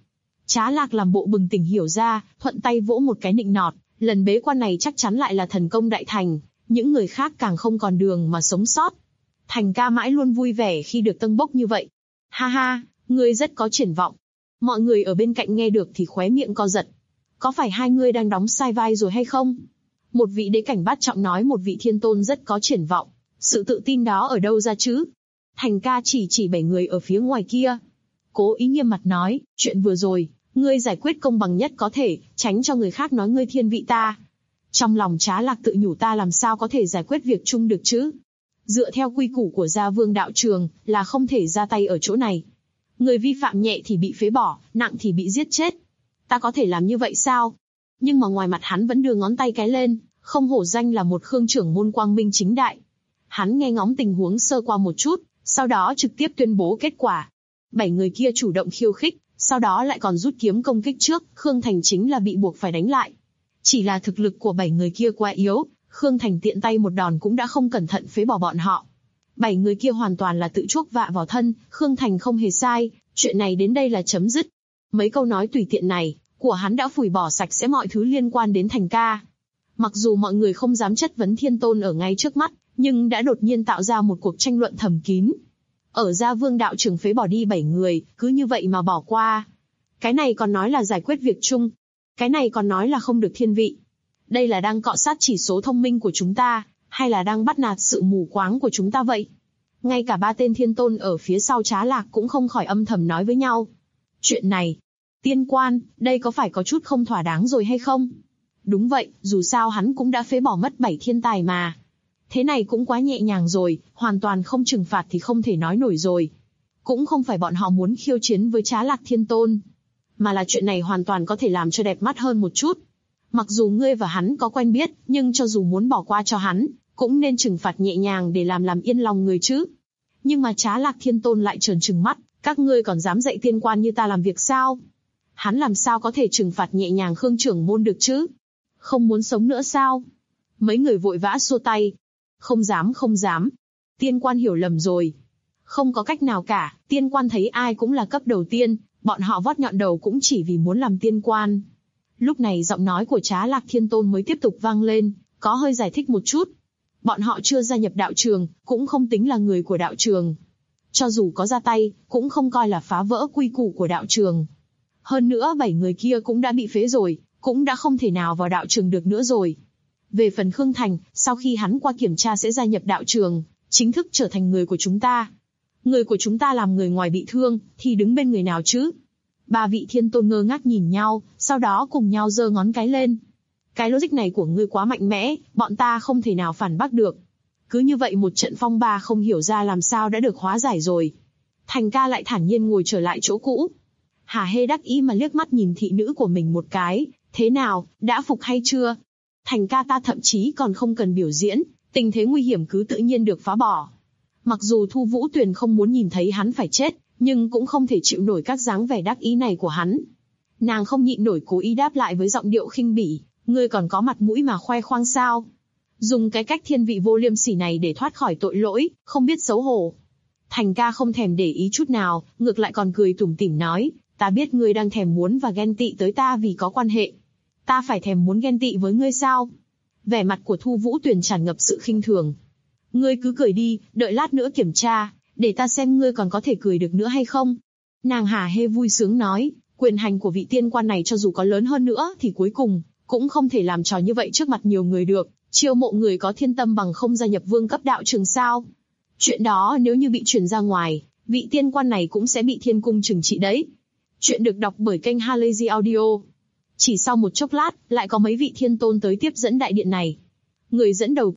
Trá Lạc làm bộ bừng tỉnh hiểu ra, thuận tay vỗ một cái nịnh nọt, lần bế quan này chắc chắn lại là thần công đại thành, những người khác càng không còn đường mà sống sót. Thành ca mãi luôn vui vẻ khi được tâng bốc như vậy. Ha ha, ngươi rất có triển vọng. Mọi người ở bên cạnh nghe được thì khóe miệng co giật. Có phải hai ngươi đang đóng sai vai rồi hay không? Một vị đế cảnh bát trọng nói một vị thiên tôn rất có triển vọng. Sự tự tin đó ở đâu ra chứ? Thành ca chỉ 7 người ở phía ngoài kia. Cố Ý nghiêm mặt nói, chuyện vừa rồi, ngươi giải quyết công bằng nhất có thể, tránh cho người khác nói ngươi thiên vị ta. Trong lòng Trá Lạc tự nhủ ta làm sao có thể giải quyết việc chung được chứ? Dựa theo quy củ của Gia Vương đạo trường, là không thể ra tay ở chỗ này. Người vi phạm nhẹ thì bị phế bỏ, nặng thì bị giết chết. Ta có thể làm như vậy sao? Nhưng mà ngoài mặt hắn vẫn đưa ngón tay cái lên, không hổ danh là một khương trưởng môn quang minh chính đại. Hắn nghe ngóng tình huống sơ qua một chút, sau đó trực tiếp tuyên bố kết quả. 7 người kia chủ động khiêu khích, sau đó lại còn rút kiếm công kích trước, Khương Thành chính là bị buộc phải đánh lại. Chỉ là thực lực của 7 người kia quá yếu, Khương Thành tiện tay một đòn cũng đã không cẩn thận phế bỏ bọn họ. 7 người kia hoàn toàn là tự chuốc vạ vào thân, Khương Thành không hề sai, chuyện này đến đây là chấm dứt. Mấy câu nói tùy tiện này, của hắn đã phủi bỏ sạch sẽ mọi thứ liên quan đến Thành ca. Mặc dù mọi người không dám chất vấn thiên tôn ở ngay trước mắt, nhưng đã đột nhiên tạo ra một cuộc tranh luận thầm kín. Ở Gia Vương đạo trường phế bỏ đi 7 người, cứ như vậy mà bỏ qua. Cái này còn nói là giải quyết việc chung. Cái này còn nói là không được thiên vị. Đây là đang cọ sát chỉ số thông minh của chúng ta, hay là đang bắt nạt sự mù quáng của chúng ta vậy? Ngay cả 3 tên thiên tôn ở phía sau Trá Lạc cũng không khỏi âm thầm nói với nhau. Chuyện này, tiên quan, đây có phải có chút không thỏa đáng rồi hay không? Đúng vậy, dù sao hắn cũng đã phế bỏ mất 7 thiên tài mà. Thế này cũng quá nhẹ nhàng rồi, hoàn toàn không trừng phạt thì không thể nói nổi rồi. Cũng không phải bọn họ muốn khiêu chiến với Trá Lạc thiên tôn, mà là chuyện này hoàn toàn có thể làm cho đẹp mắt hơn một chút. Mặc dù ngươi và hắn có quen biết, nhưng cho dù muốn bỏ qua cho hắn, cũng nên trừng phạt nhẹ nhàng để làm yên lòng người chứ. Nhưng mà Trá Lạc thiên tôn lại trợn trừng mắt, các ngươi còn dám dạy tiên quan như ta làm việc sao? Hắn làm sao có thể trừng phạt nhẹ nhàng Khương trưởng môn được chứ? Không muốn sống nữa sao? Mấy người vội vã xua tay. Không dám. Tiên quan hiểu lầm rồi. Không có cách nào cả, tiên quan thấy ai cũng là cấp đầu tiên, bọn họ vót nhọn đầu cũng chỉ vì muốn làm tiên quan. Lúc này giọng nói của Trá Lạc thiên tôn mới tiếp tục vang lên, có hơi giải thích một chút. Bọn họ chưa gia nhập đạo trường, cũng không tính là người của đạo trường. Cho dù có ra tay, cũng không coi là phá vỡ quy củ của đạo trường. Hơn nữa 7 người kia cũng đã bị phế rồi, cũng đã không thể nào vào đạo trường được nữa rồi. Về phần Khương Thành, sau khi hắn qua kiểm tra sẽ gia nhập đạo trường, chính thức trở thành người của chúng ta. Người của chúng ta làm người ngoài bị thương, thì đứng bên người nào chứ? 3 vị thiên tôn ngơ ngác nhìn nhau, sau đó cùng nhau giơ ngón cái lên. Cái logic này của ngươi quá mạnh mẽ, bọn ta không thể nào phản bác được. Cứ như vậy một trận phong ba không hiểu ra làm sao đã được hóa giải rồi. Thành ca lại thản nhiên ngồi trở lại chỗ cũ. Hà Hê đắc ý mà liếc mắt nhìn thị nữ của mình một cái, thế nào, đã phục hay chưa? Thành ca ta thậm chí còn không cần biểu diễn, tình thế nguy hiểm cứ tự nhiên được phá bỏ. Mặc dù Thu Vũ Tuyền không muốn nhìn thấy hắn phải chết, nhưng cũng không thể chịu nổi các dáng vẻ đắc ý này của hắn. Nàng không nhịn nổi cố ý đáp lại với giọng điệu khinh bỉ, ngươi còn có mặt mũi mà khoe khoang sao? Dùng cái cách thiên vị vô liêm sỉ này để thoát khỏi tội lỗi, không biết xấu hổ. Thành ca không thèm để ý chút nào, ngược lại còn cười tủm tỉm nói, ta biết ngươi đang thèm muốn và ghen tị tới ta vì có quan hệ. Ta phải thèm muốn ghen tị với ngươi sao? Vẻ mặt của Thu Vũ Tuyền tràn ngập sự khinh thường. Ngươi cứ cười đi, đợi lát nữa kiểm tra, để ta xem ngươi còn có thể cười được nữa hay không. Nàng Hà Hê vui sướng nói, quyền hành của vị tiên quan này cho dù có lớn hơn nữa thì cuối cùng cũng không thể làm trò như vậy trước mặt nhiều người được. Chiêu mộ người có thiên tâm bằng không gia nhập vương cấp đạo trường sao? Chuyện đó nếu như bị truyền ra ngoài, vị tiên quan này cũng sẽ bị thiên cung trừng trị đấy. Chuyện được đọc bởi kênh Halazy Audio. Chỉ sau một chốc lát, lại có mấy vị thiên tôn tới tiếp dẫn đại điện này. Người dẫn đầu.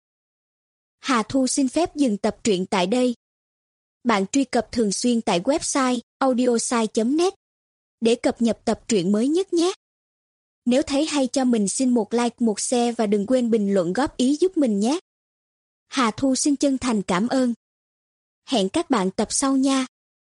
Hà Thu xin phép dừng tập truyện tại đây. Bạn truy cập thường xuyên tại website audiosai.net để cập nhật tập truyện mới nhất nhé. Nếu thấy hay cho mình xin một like, một share và đừng quên bình luận góp ý giúp mình nhé. Hà Thu xin chân thành cảm ơn. Hẹn các bạn tập sau nha.